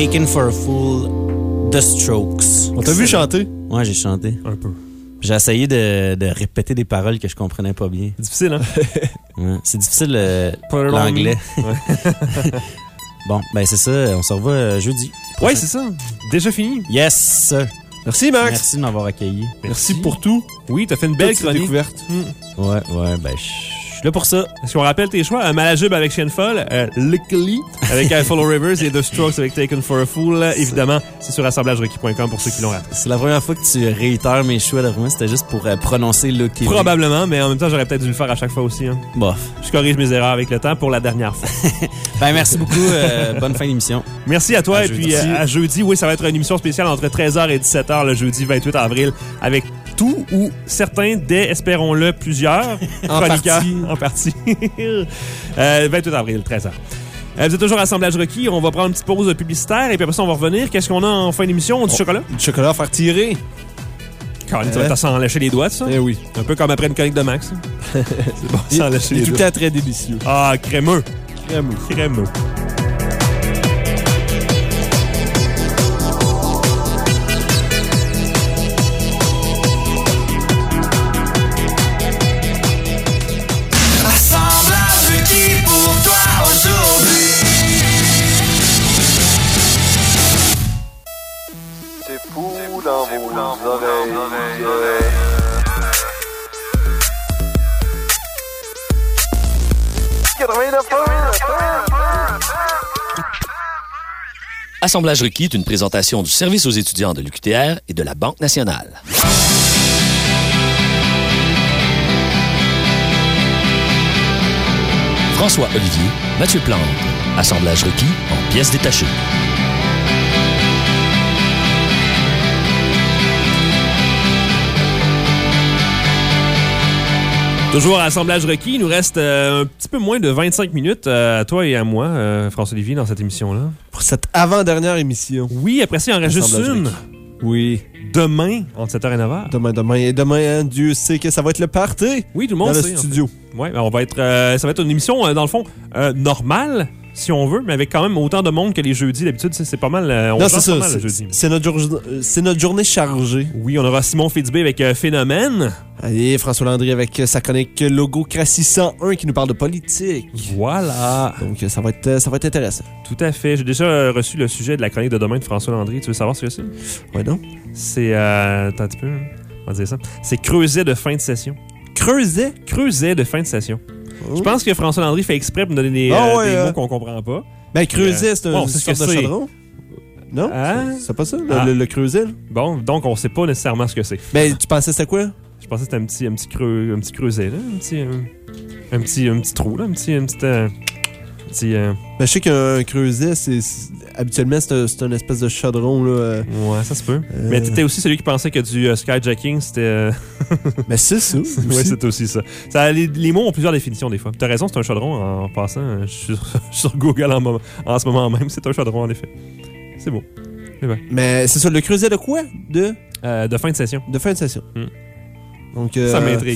Taken for a Fool, The Strokes. On t'a vu chanter? Ouais, j'ai chanté. Un peu. J'ai essayé de, de répéter des paroles que je comprenais pas bien. C'est difficile, hein? Ouais, c'est difficile euh, Put it on l'anglais. me. Ouais. Bon, ben c'est ça, on se revoit euh, jeudi. Ouais, c'est ça. Déjà fini. Yes, sir. Merci, Max. Merci de m'avoir accueilli. Merci pour tout. Oui, t'as fait une belle Toutes ces chronique. découvertes. Mm. Ouais, ouais, ben je suis là pour ça. Est-ce qu'on rappelle tes choix? Euh, Malajube avec Shenfol, euh, Lickly avec I Follow Rivers et The Strokes avec Taken for a Fool. Euh, évidemment, c'est sur assemblage requis point com pour ceux qui l'ont raté. C'est la première fois que tu réitères mes choix. D'après moi, c'était juste pour euh, prononcer le Kelly. Probablement, mais en même temps, j'aurais peut-être dû le faire à chaque fois aussi. Hein. Bof. Je corrige mes erreurs avec le temps pour la dernière fois. Ben merci beaucoup. euh, bonne fin d'émission. Merci à toi À et jeudi. puis euh, à jeudi. Oui, ça va être une émission spéciale entre treize heures et dix-sept heures le jeudi vingt-huit avril avec tout ou certains des, espérons-le, plusieurs En chroniqueurs. partie. En partie. euh, vingt-huit avril, treize heures. Euh, vous êtes toujours à Assemblage requis. On va prendre une petite pause publicitaire et puis après ça, on va revenir. Qu'est-ce qu'on a en fin d'émission? Du Oh. chocolat? Du chocolat à faire tirer. Caroline, tu Euh. vas t'en lécher les doigts, ça? Eh oui. Un peu comme après une chronique de Max. C'est bon, Il sans il lécher est les tout le doigts. temps très délicieux. Ah, crémeux. Crémeux. Crémeux. Assemblage requis pour toi aujourd'hui. C'est fou dans vos oreilles. quatre-vingt-neuf Assemblage requis est une présentation du service aux étudiants de l'U Q T R et de la Banque nationale. François Olivier, Mathieu Plante. Assemblage requis en pièces détachées. Toujours à Assemblage requis, il nous reste euh, un petit peu moins de vingt-cinq minutes euh, à toi et à moi, euh, François-Olivier, dans cette émission-là. Pour cette avant-dernière émission. Oui, après ça, il en reste juste Assemblage une. requis. Oui. Demain, entre sept heures et neuf heures. Demain, demain. Et demain, hein, Dieu sait que ça va être le party. Oui, tout le monde Dans le sait, en studio. Ouais, ben, on va être, euh, ça va être une émission, euh, dans le fond, euh, normale, si on veut, mais avec quand même autant de monde que les jeudis. D'habitude, c'est c'est pas mal. euh, on Non, jase c'est pas ça. mal, le c'est- jeudi. C'est notre, jour- euh, c'est notre journée chargée. Oui, on aura Simon Fitzbé avec euh, Phénomène. Allez, François Landry avec euh, sa chronique Logocratie cent un qui nous parle de politique. Voilà. Donc, euh, ça va être, euh, ça va être intéressant. Tout à fait. J'ai déjà euh, reçu le sujet de la chronique de demain de François Landry. Tu veux savoir ce que c'est? Ouais, non? C'est. Euh, attends un petit peu. hein. On va dire ça. C'est creuset de fin de session. Creuset? Creuset de fin de session. Oh. Je pense que François Landry fait exprès pour nous donner des, Ah euh, ouais, des euh. mots qu'on comprend pas. Ben, creuset, Euh, c'est un bon, c'est ce sorte que de c'est. chaudron? Non? Hein? C'est- C'est pas ça, le, Ah. le- le creuset? là? Bon, donc on sait pas nécessairement ce que c'est. Ben, tu pensais c'était quoi? Je pensais que c'était un petit, un petit, creux, un petit creuset, là. Un petit, euh, un petit, un petit trou, là. Un petit. Un petit, euh, petit euh, Ben, je sais qu'un creuset, c'est, c'est- habituellement, c'est un, c'est une espèce de chaudron, là. euh, Ouais, ça se peut. Euh. Mais t'étais aussi celui qui pensait que du euh, skyjacking, c'était. euh, Ben, c'est ça. Oui, aussi. c'est aussi ça. ça les, les mots ont plusieurs définitions des fois. T'as raison, c'est un chaudron en passant. euh, Je suis sur, je suis sur Google en, moment- en ce moment même. C'est un chaudron en effet. C'est beau. C'est vrai. Mais c'est ça, le creuset de quoi? De, Euh, de fin de session. de fin de session. Hmm. Donc, euh, Ça m'intrigue.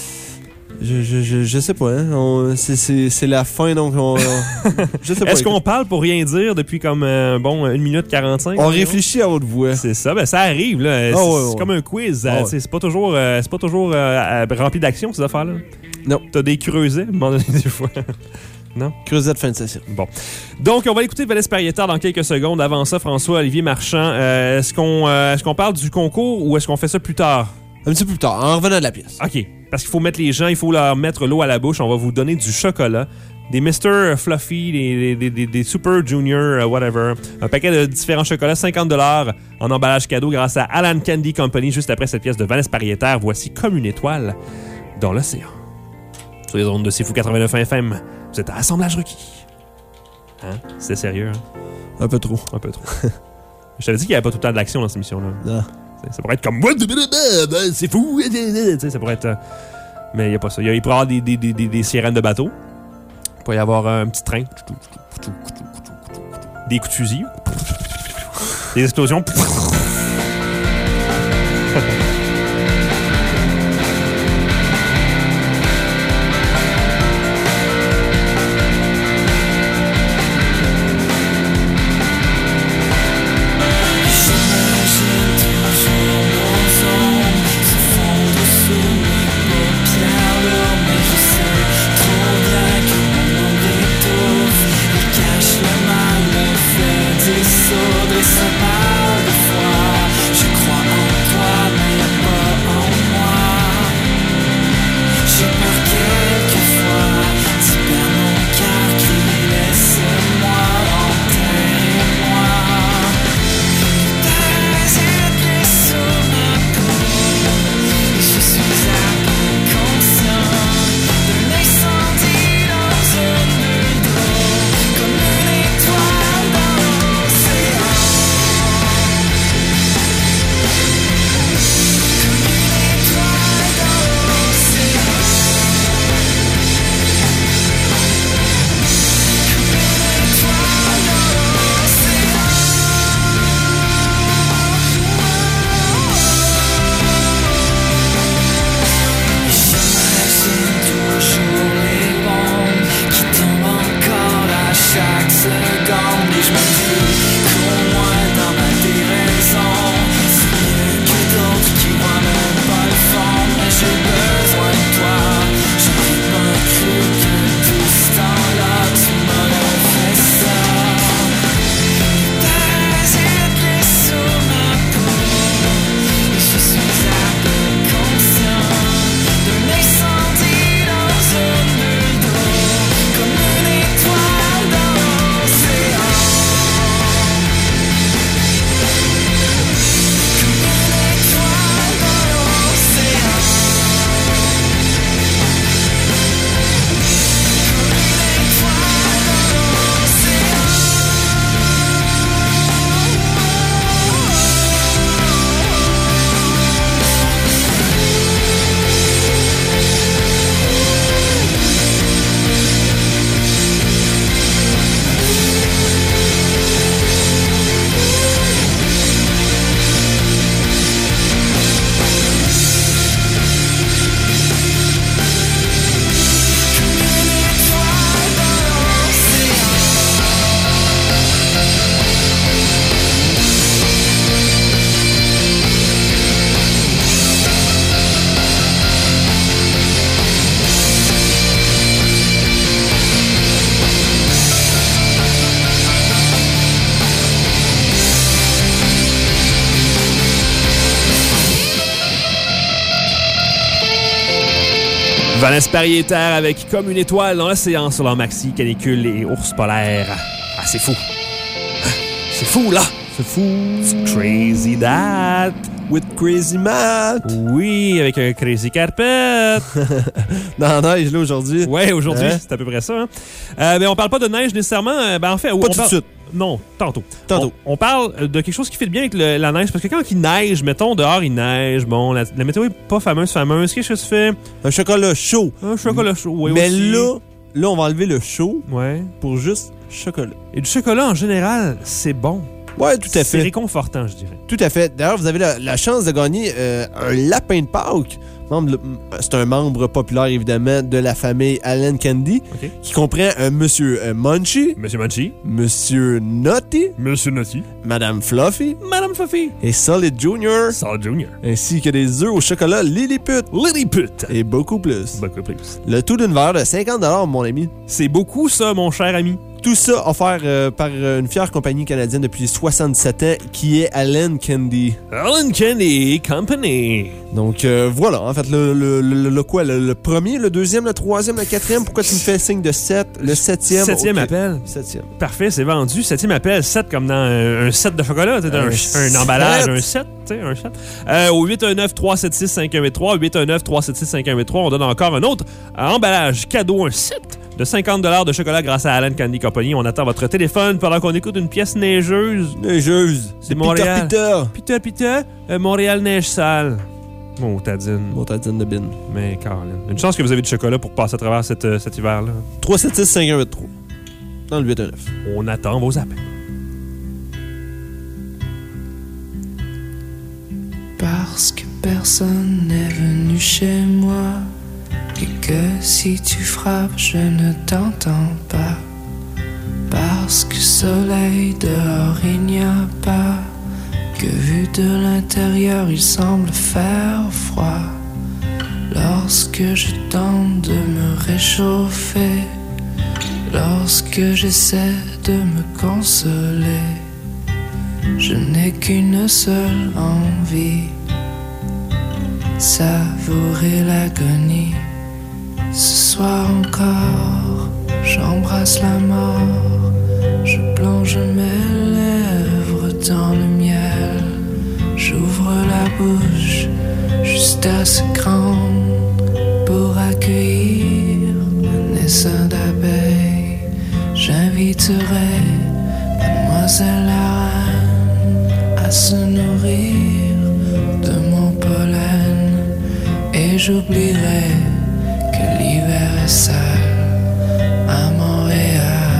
Je, je, je, je sais pas, hein. On- c'est, c'est, c'est la fin, donc on. on- je sais pas. Est-ce qu'on écoute. parle pour rien dire depuis comme, euh, bon, une minute quarante-cinq? On réfléchit à haute voix. C'est ça, ben ça arrive, là. C'est, Ah ouais, c'est ouais. comme un quiz. Ah euh, ouais. c'est, c'est pas toujours, euh, c'est pas toujours euh, euh, rempli d'action, ces affaires-là. Non. T'as des creusets, à un moment donné, des fois. Non? Creuset de fin de session. Bon. Donc, on va écouter Vanessa Parietta dans quelques secondes. Avant ça, François-Olivier Marchand, euh, est-ce qu'on euh, est-ce qu'on parle du concours ou est-ce qu'on fait ça plus tard? Un petit peu plus tard, en revenant de la pièce. OK. Parce qu'il faut mettre les gens, il faut leur mettre l'eau à la bouche. On va vous donner du chocolat, des mister Fluffy, des, des, des, des Super Junior, uh, whatever. Un paquet de différents chocolats, cinquante dollars en emballage cadeau grâce à Alan Candy Company. Juste après cette pièce de Vanessa Parietta, voici Comme une étoile dans l'océan. Sur les ondes de C'est Fou quatre-vingt-neuf F M, vous êtes à Assemblage requis. Hein? C'est sérieux, hein? Un peu trop. Un peu trop. Je t'avais dit qu'il n'y avait pas tout le temps de l'action dans cette émission-là. Non. Ça, ça pourrait être comme c'est fou, tu sais, ça pourrait être. euh, Mais il n'y a pas ça. Il y a- il pourrait y avoir des, des, des, des, des sirènes de bateau. Il pourrait y avoir un petit train. Des coups de fusil. Des explosions. Vanessa Pariéter avec Comme une étoile dans l'océan sur leur maxi, canicule et ours polaire. Ah, c'est fou. C'est fou, là. C'est fou. It's crazy that. With Crazy Matt. Oui, avec un Crazy Carpet. Dans la neige, là, aujourd'hui. Ouais, aujourd'hui, Hein? c'est à peu près ça. Hein. Euh, mais on parle pas de neige nécessairement. Euh, Ben, en fait, Pas on tout de parle... suite. Non, tantôt. Tantôt. On, on parle de quelque chose qui fait bien avec le- la neige. Parce que quand il neige, mettons, dehors, il neige. Bon, la, la météo est pas fameuse, fameuse. Qu'est-ce que tu fais? Un chocolat chaud. Un chocolat chaud, oui, Mais aussi. là, là, on va enlever le chaud Ouais. pour juste chocolat. Et du chocolat, en général, c'est bon. Ouais, tout à C'est fait. réconfortant, je dirais. Tout à fait. D'ailleurs, vous avez la, la chance de gagner euh, un lapin de Pâques. Membre de- C'est un membre populaire, évidemment, de la famille Allen Candy, OK. qui comprend un Monsieur euh, Munchie, Monsieur Munchie. Monsieur Nutty, Monsieur Nutty. Madame Fluffy Madame Fluffy. et Solid Junior, Saul Junior. ainsi que des œufs au chocolat Lilliput Lilliput. et beaucoup plus. Beaucoup plus. Le tout d'une valeur de cinquante dollars, mon ami. C'est beaucoup, ça, mon cher ami. Tout ça offert euh, par euh, une fière compagnie canadienne depuis soixante-dix-sept ans, qui est Allen Candy. Allen Candy Company. Donc euh, voilà, en fait, le, le, le, le quoi, le, le premier, le deuxième, le troisième, le quatrième, pourquoi tu me fais signe de sept? Le septième? Septième ok. appel. Septième. Parfait, c'est vendu. Septième appel, sept comme dans un, un set de chocolat. tu sais, Un Un, un set. emballage, un set. tu sais, Un set. Euh, au huit un neuf, trois sept six, cinq un huit trois, huit un neuf, trois sept six, cinq un huit trois, on donne encore un autre euh, emballage cadeau, un set de cinquante dollars de chocolat grâce à Allen Candy Company. On attend votre téléphone pendant qu'on écoute une pièce neigeuse. Neigeuse. C'est Montréal. Peter, Peter, Peter, euh, Montréal neige sale. Mon tadine. Montadine de bin. Mais Caroline. Une chance que vous avez du chocolat pour passer à travers cette, euh, cet hiver-là. trois sept six, cinq un huit trois. Dans le huit un neuf. On attend vos appels. Parce que personne n'est venu chez moi et que si tu frappes, je ne t'entends pas. Parce que soleil dehors il n'y a pas, que vu de l'intérieur il semble faire froid. Lorsque je tente de me réchauffer, lorsque j'essaie de me consoler, je n'ai qu'une seule envie, savourer l'agonie. Ce soir encore, j'embrasse la mort, je plonge mes lèvres dans le miel, j'ouvre la bouche juste assez grande pour accueillir un essaim d'abeilles. J'inviterai Mademoiselle la reine à se nourrir de mon pollen et j'oublierai que l'hiver est sale à Montréal.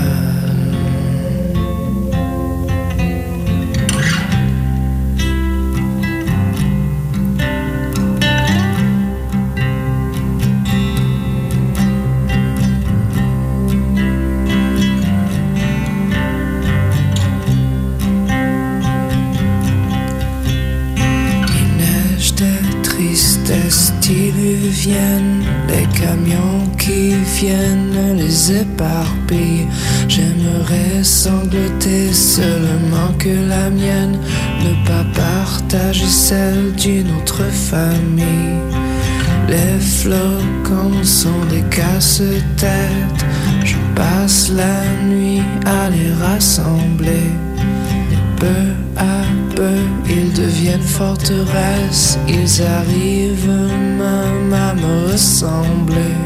Il neige de tristesse diluvienne, les camions qui viennent les éparpillent. J'aimerais sangloter seulement que la mienne, ne pas partager celle d'une autre famille. Les flocons sont des casse-têtes, je passe la nuit à les rassembler. Et peu à peu, ils deviennent forteresses, ils arrivent même à me ressembler.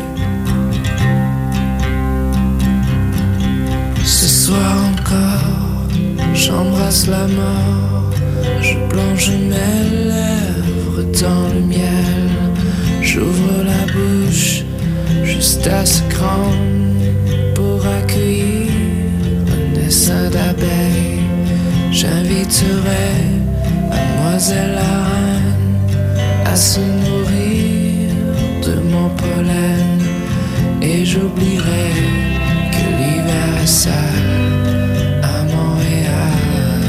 Ce soir encore, j'embrasse la mort, je plonge mes lèvres dans le miel, j'ouvre la bouche juste assez grande pour accueillir un essaim d'abeilles. J'inviterai Mademoiselle la reine à se nourrir de mon pollen et j'oublierai que l'hiver est sale à Montréal.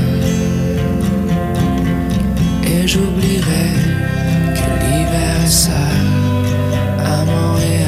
Et j'oublierai que l'hiver est sale à Montréal.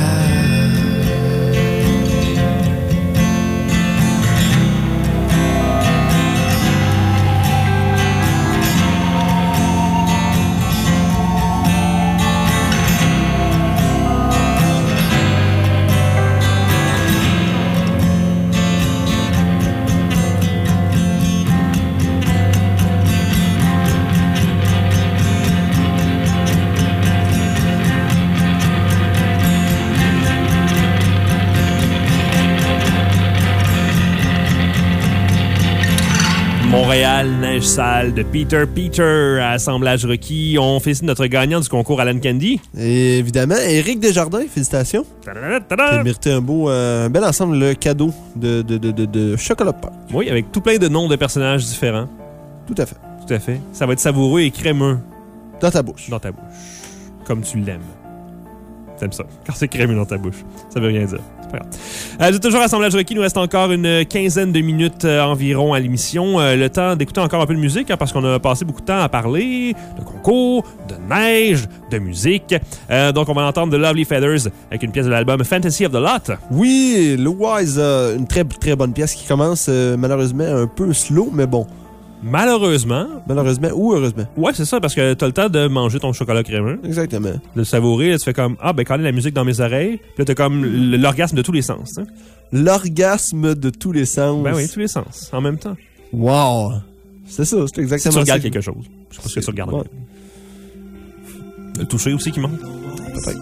Montréal, Neige Sale de Peter Peter à Assemblage requis. On félicite notre gagnant du concours Alan Candy. Et évidemment, Éric Desjardins, félicitations. Il a mérité un beau, euh, un bel ensemble, le cadeau de, de, de, de, de chocolat Pâques. Oui, avec tout plein de noms de personnages différents. Tout à fait. Tout à fait. Ça va être savoureux et crémeux. Dans ta bouche. Dans ta bouche. Comme tu l'aimes. T'aimes ça. Quand c'est crémeux dans ta bouche. Ça veut rien dire. C'est pas grave. Euh, vous êtes toujours à Assemblage requis. Il nous reste encore une quinzaine de minutes euh, environ à l'émission. Euh, le temps d'écouter encore un peu de musique, hein, parce qu'on a passé beaucoup de temps à parler de concours, de neige, de musique. Euh, donc, on va entendre The Lovely Feathers avec une pièce de l'album Fantasy of the Lot. Oui, Lou Wise a une très, très bonne pièce qui commence euh, malheureusement un peu slow, mais bon. Malheureusement. Malheureusement ou heureusement. Ouais, c'est ça, parce que t'as le temps de manger ton chocolat crémeux. Exactement. De le savourer, là, tu fais comme, ah, ben, quand il y a la musique dans mes oreilles, puis là, t'as comme l'orgasme de tous les sens. Hein? L'orgasme de tous les sens. Ben oui, tous les sens, en même temps. Wow! C'est ça, c'est exactement ça. Si tu regardes quelque chose. Je sais pas ce que tu regardes. Ouais. Le toucher aussi qui manque. Peut-être.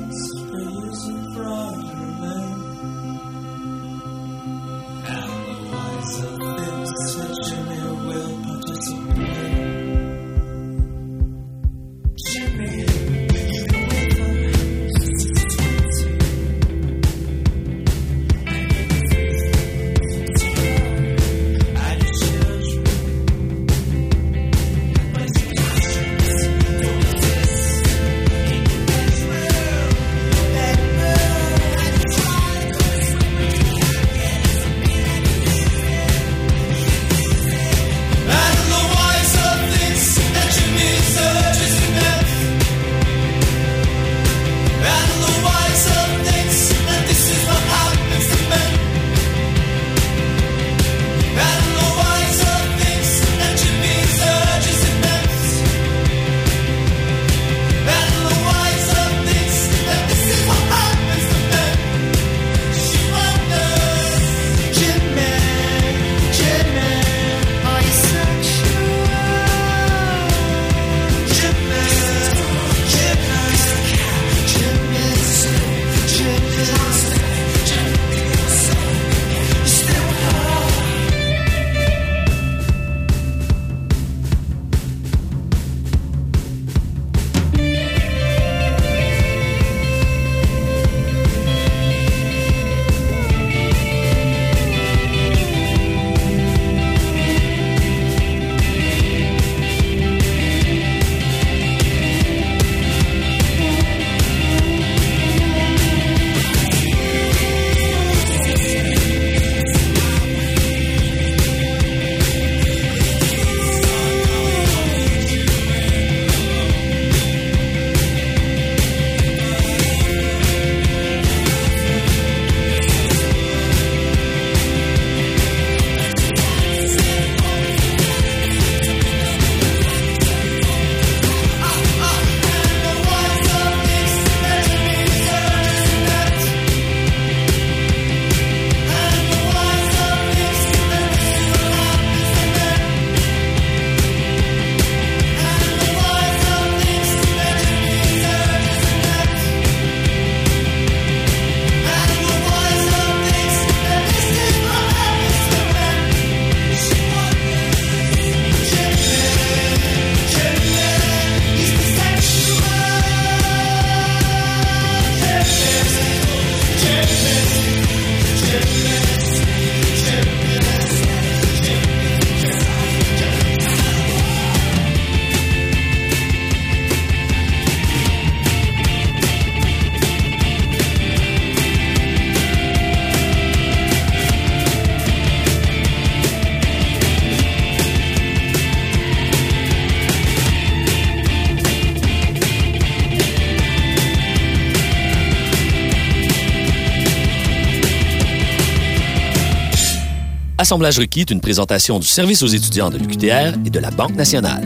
Assemblage requis est une présentation du service aux étudiants de l'U Q T R et de la Banque nationale.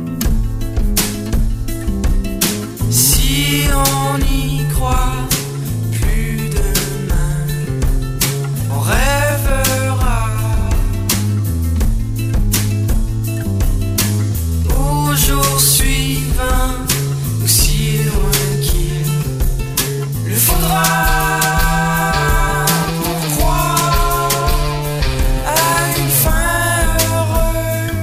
Si on y croit, plus demain, on rêvera. Au jour suivant, aussi loin qu'il le faudra. Pour croire à une fin heureuse.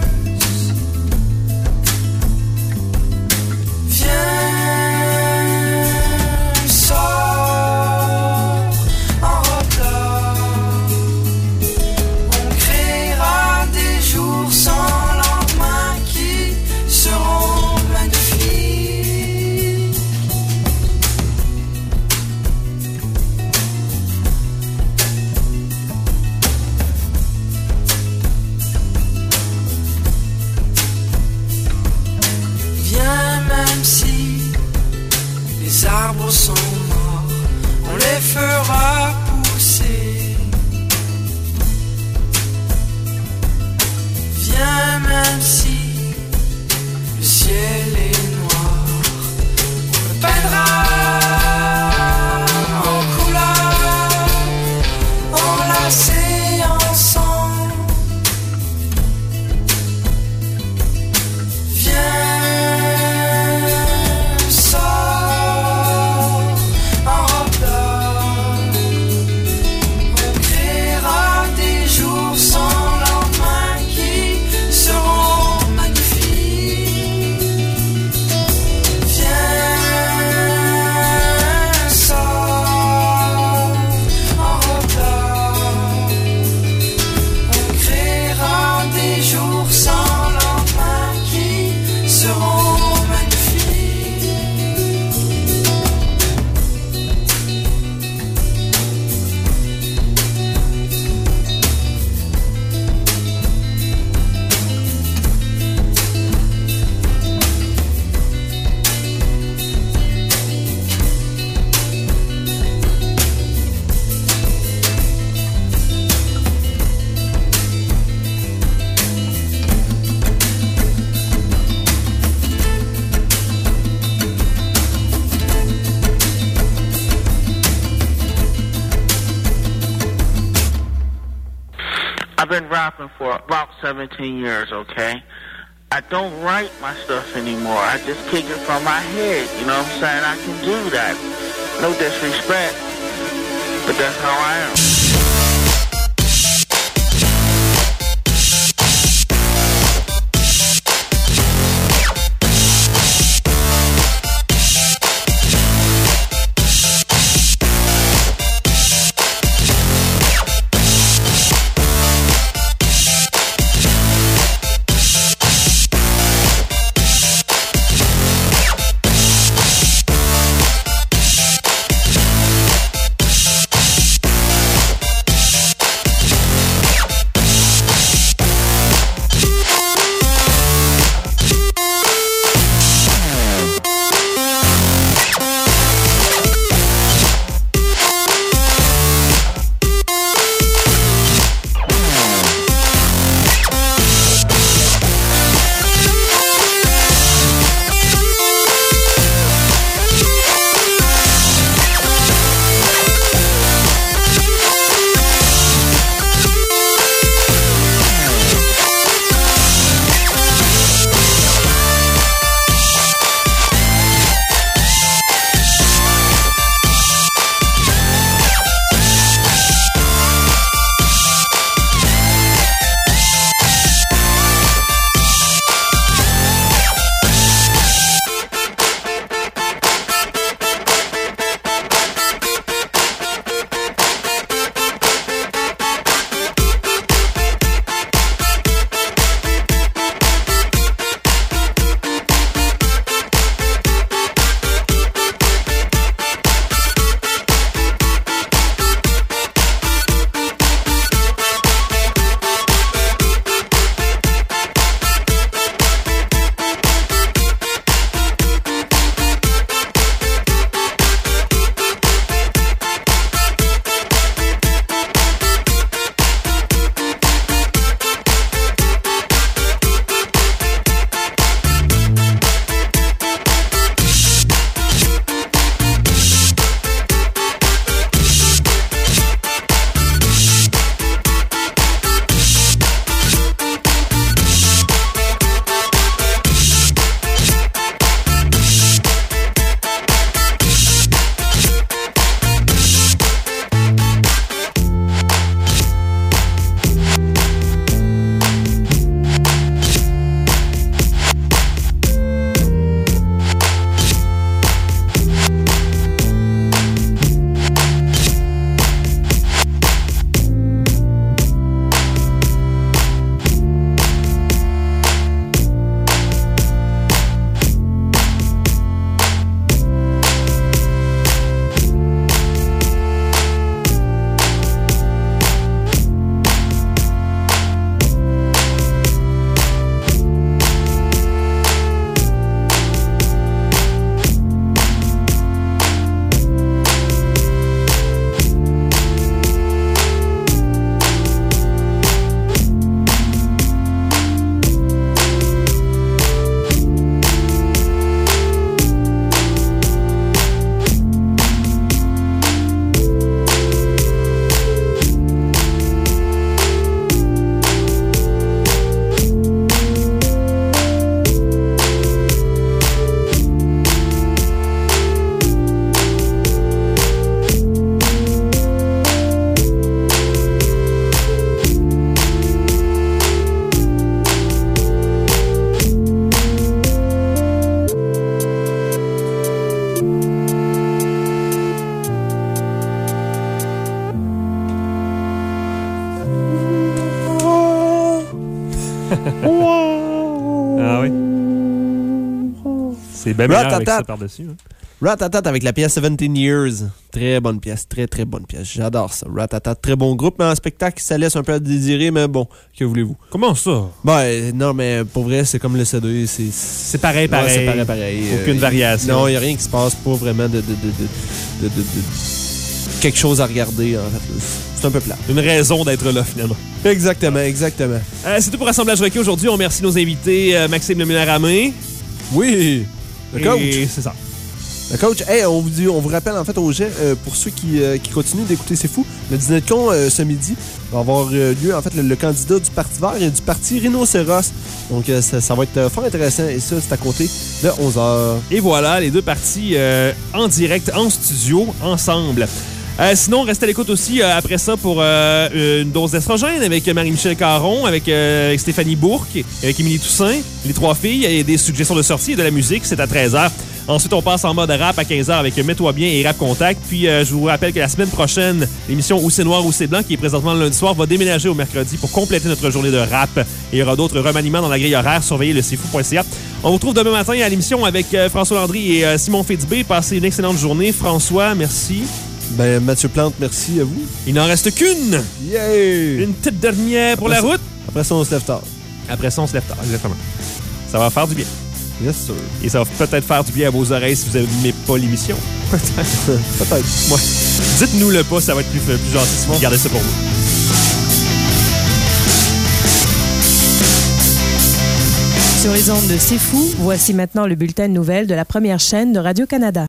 I've been rapping for about seventeen years, okay? I don't write my stuff anymore. I just kick it from my head, you know what I'm saying? I can do that. No disrespect, but that's how I am. Ah oui. C'est bien meilleur avec ça par-dessus. Hein. Ratatat avec la pièce dix-sept Years. Très bonne pièce, très très bonne pièce. J'adore ça. Ratatat, très bon groupe, mais en spectacle, ça laisse un peu à désirer, mais bon, que voulez-vous? Comment ça? Ben, non, mais pour vrai, c'est comme le C D. C'est, c'est pareil, pareil. Ouais, c'est pareil, pareil. Aucune euh, variation. Non, il n'y a rien qui se passe, pas vraiment de, de, de, de, de, de, de quelque chose à regarder, en fait. C'est un peu plat. Une raison d'être là, finalement. Exactement, exactement. Euh, c'est tout pour Assemblage Rocky aujourd'hui. On remercie nos invités, euh, Maxime Lemillard-Ramé. Oui, le coach. Et c'est ça. Le coach, hey, on vous dit, on vous rappelle en fait au jet, euh, pour ceux qui, euh, qui continuent d'écouter C'est Fou, le dîner de con euh, ce midi va avoir euh, lieu en fait le, le candidat du Parti vert et du Parti Rhinocéros. Donc euh, ça, ça va être euh, fort intéressant et ça c'est à compter de onze heures. Et voilà, les deux parties euh, en direct, en studio, ensemble. Euh, sinon, restez à l'écoute aussi euh, après ça pour euh, une dose d'estrogène avec Marie-Michel Caron, avec, euh, avec Stéphanie Bourque, avec Émilie Toussaint, les trois filles, et des suggestions de sortie et de la musique, c'est à treize heures. Ensuite, on passe en mode rap à quinze heures avec Mets-toi bien et Rap Contact. Puis, euh, je vous rappelle que la semaine prochaine, l'émission Où c'est noir, où c'est blanc, qui est présentement le lundi soir, va déménager au mercredi pour compléter notre journée de rap. Et il y aura d'autres remaniements dans la grille horaire. Surveillez le c'est fou point c a. On vous retrouve demain matin à l'émission avec euh, François Landry et euh, Simon Fitzbé. Passez une excellente journée. François, merci. Ben, Mathieu Plante, merci à vous. Il n'en reste qu'une. Yeah! Une petite dernière pour Après la ça, route. Après ça, on se lève tard. Après ça, on se lève tard, exactement. Ça va faire du bien. Yes, sir. Et ça va peut-être faire du bien à vos oreilles si vous n'aimez pas l'émission. Peut-être. Peut-être. Ouais. Dites-nous-le pas, ça va être plus, plus gentil. Bon. Gardez ça pour vous. Sur les ondes de C'est Fou, voici maintenant le bulletin de nouvelles de la première chaîne de Radio-Canada.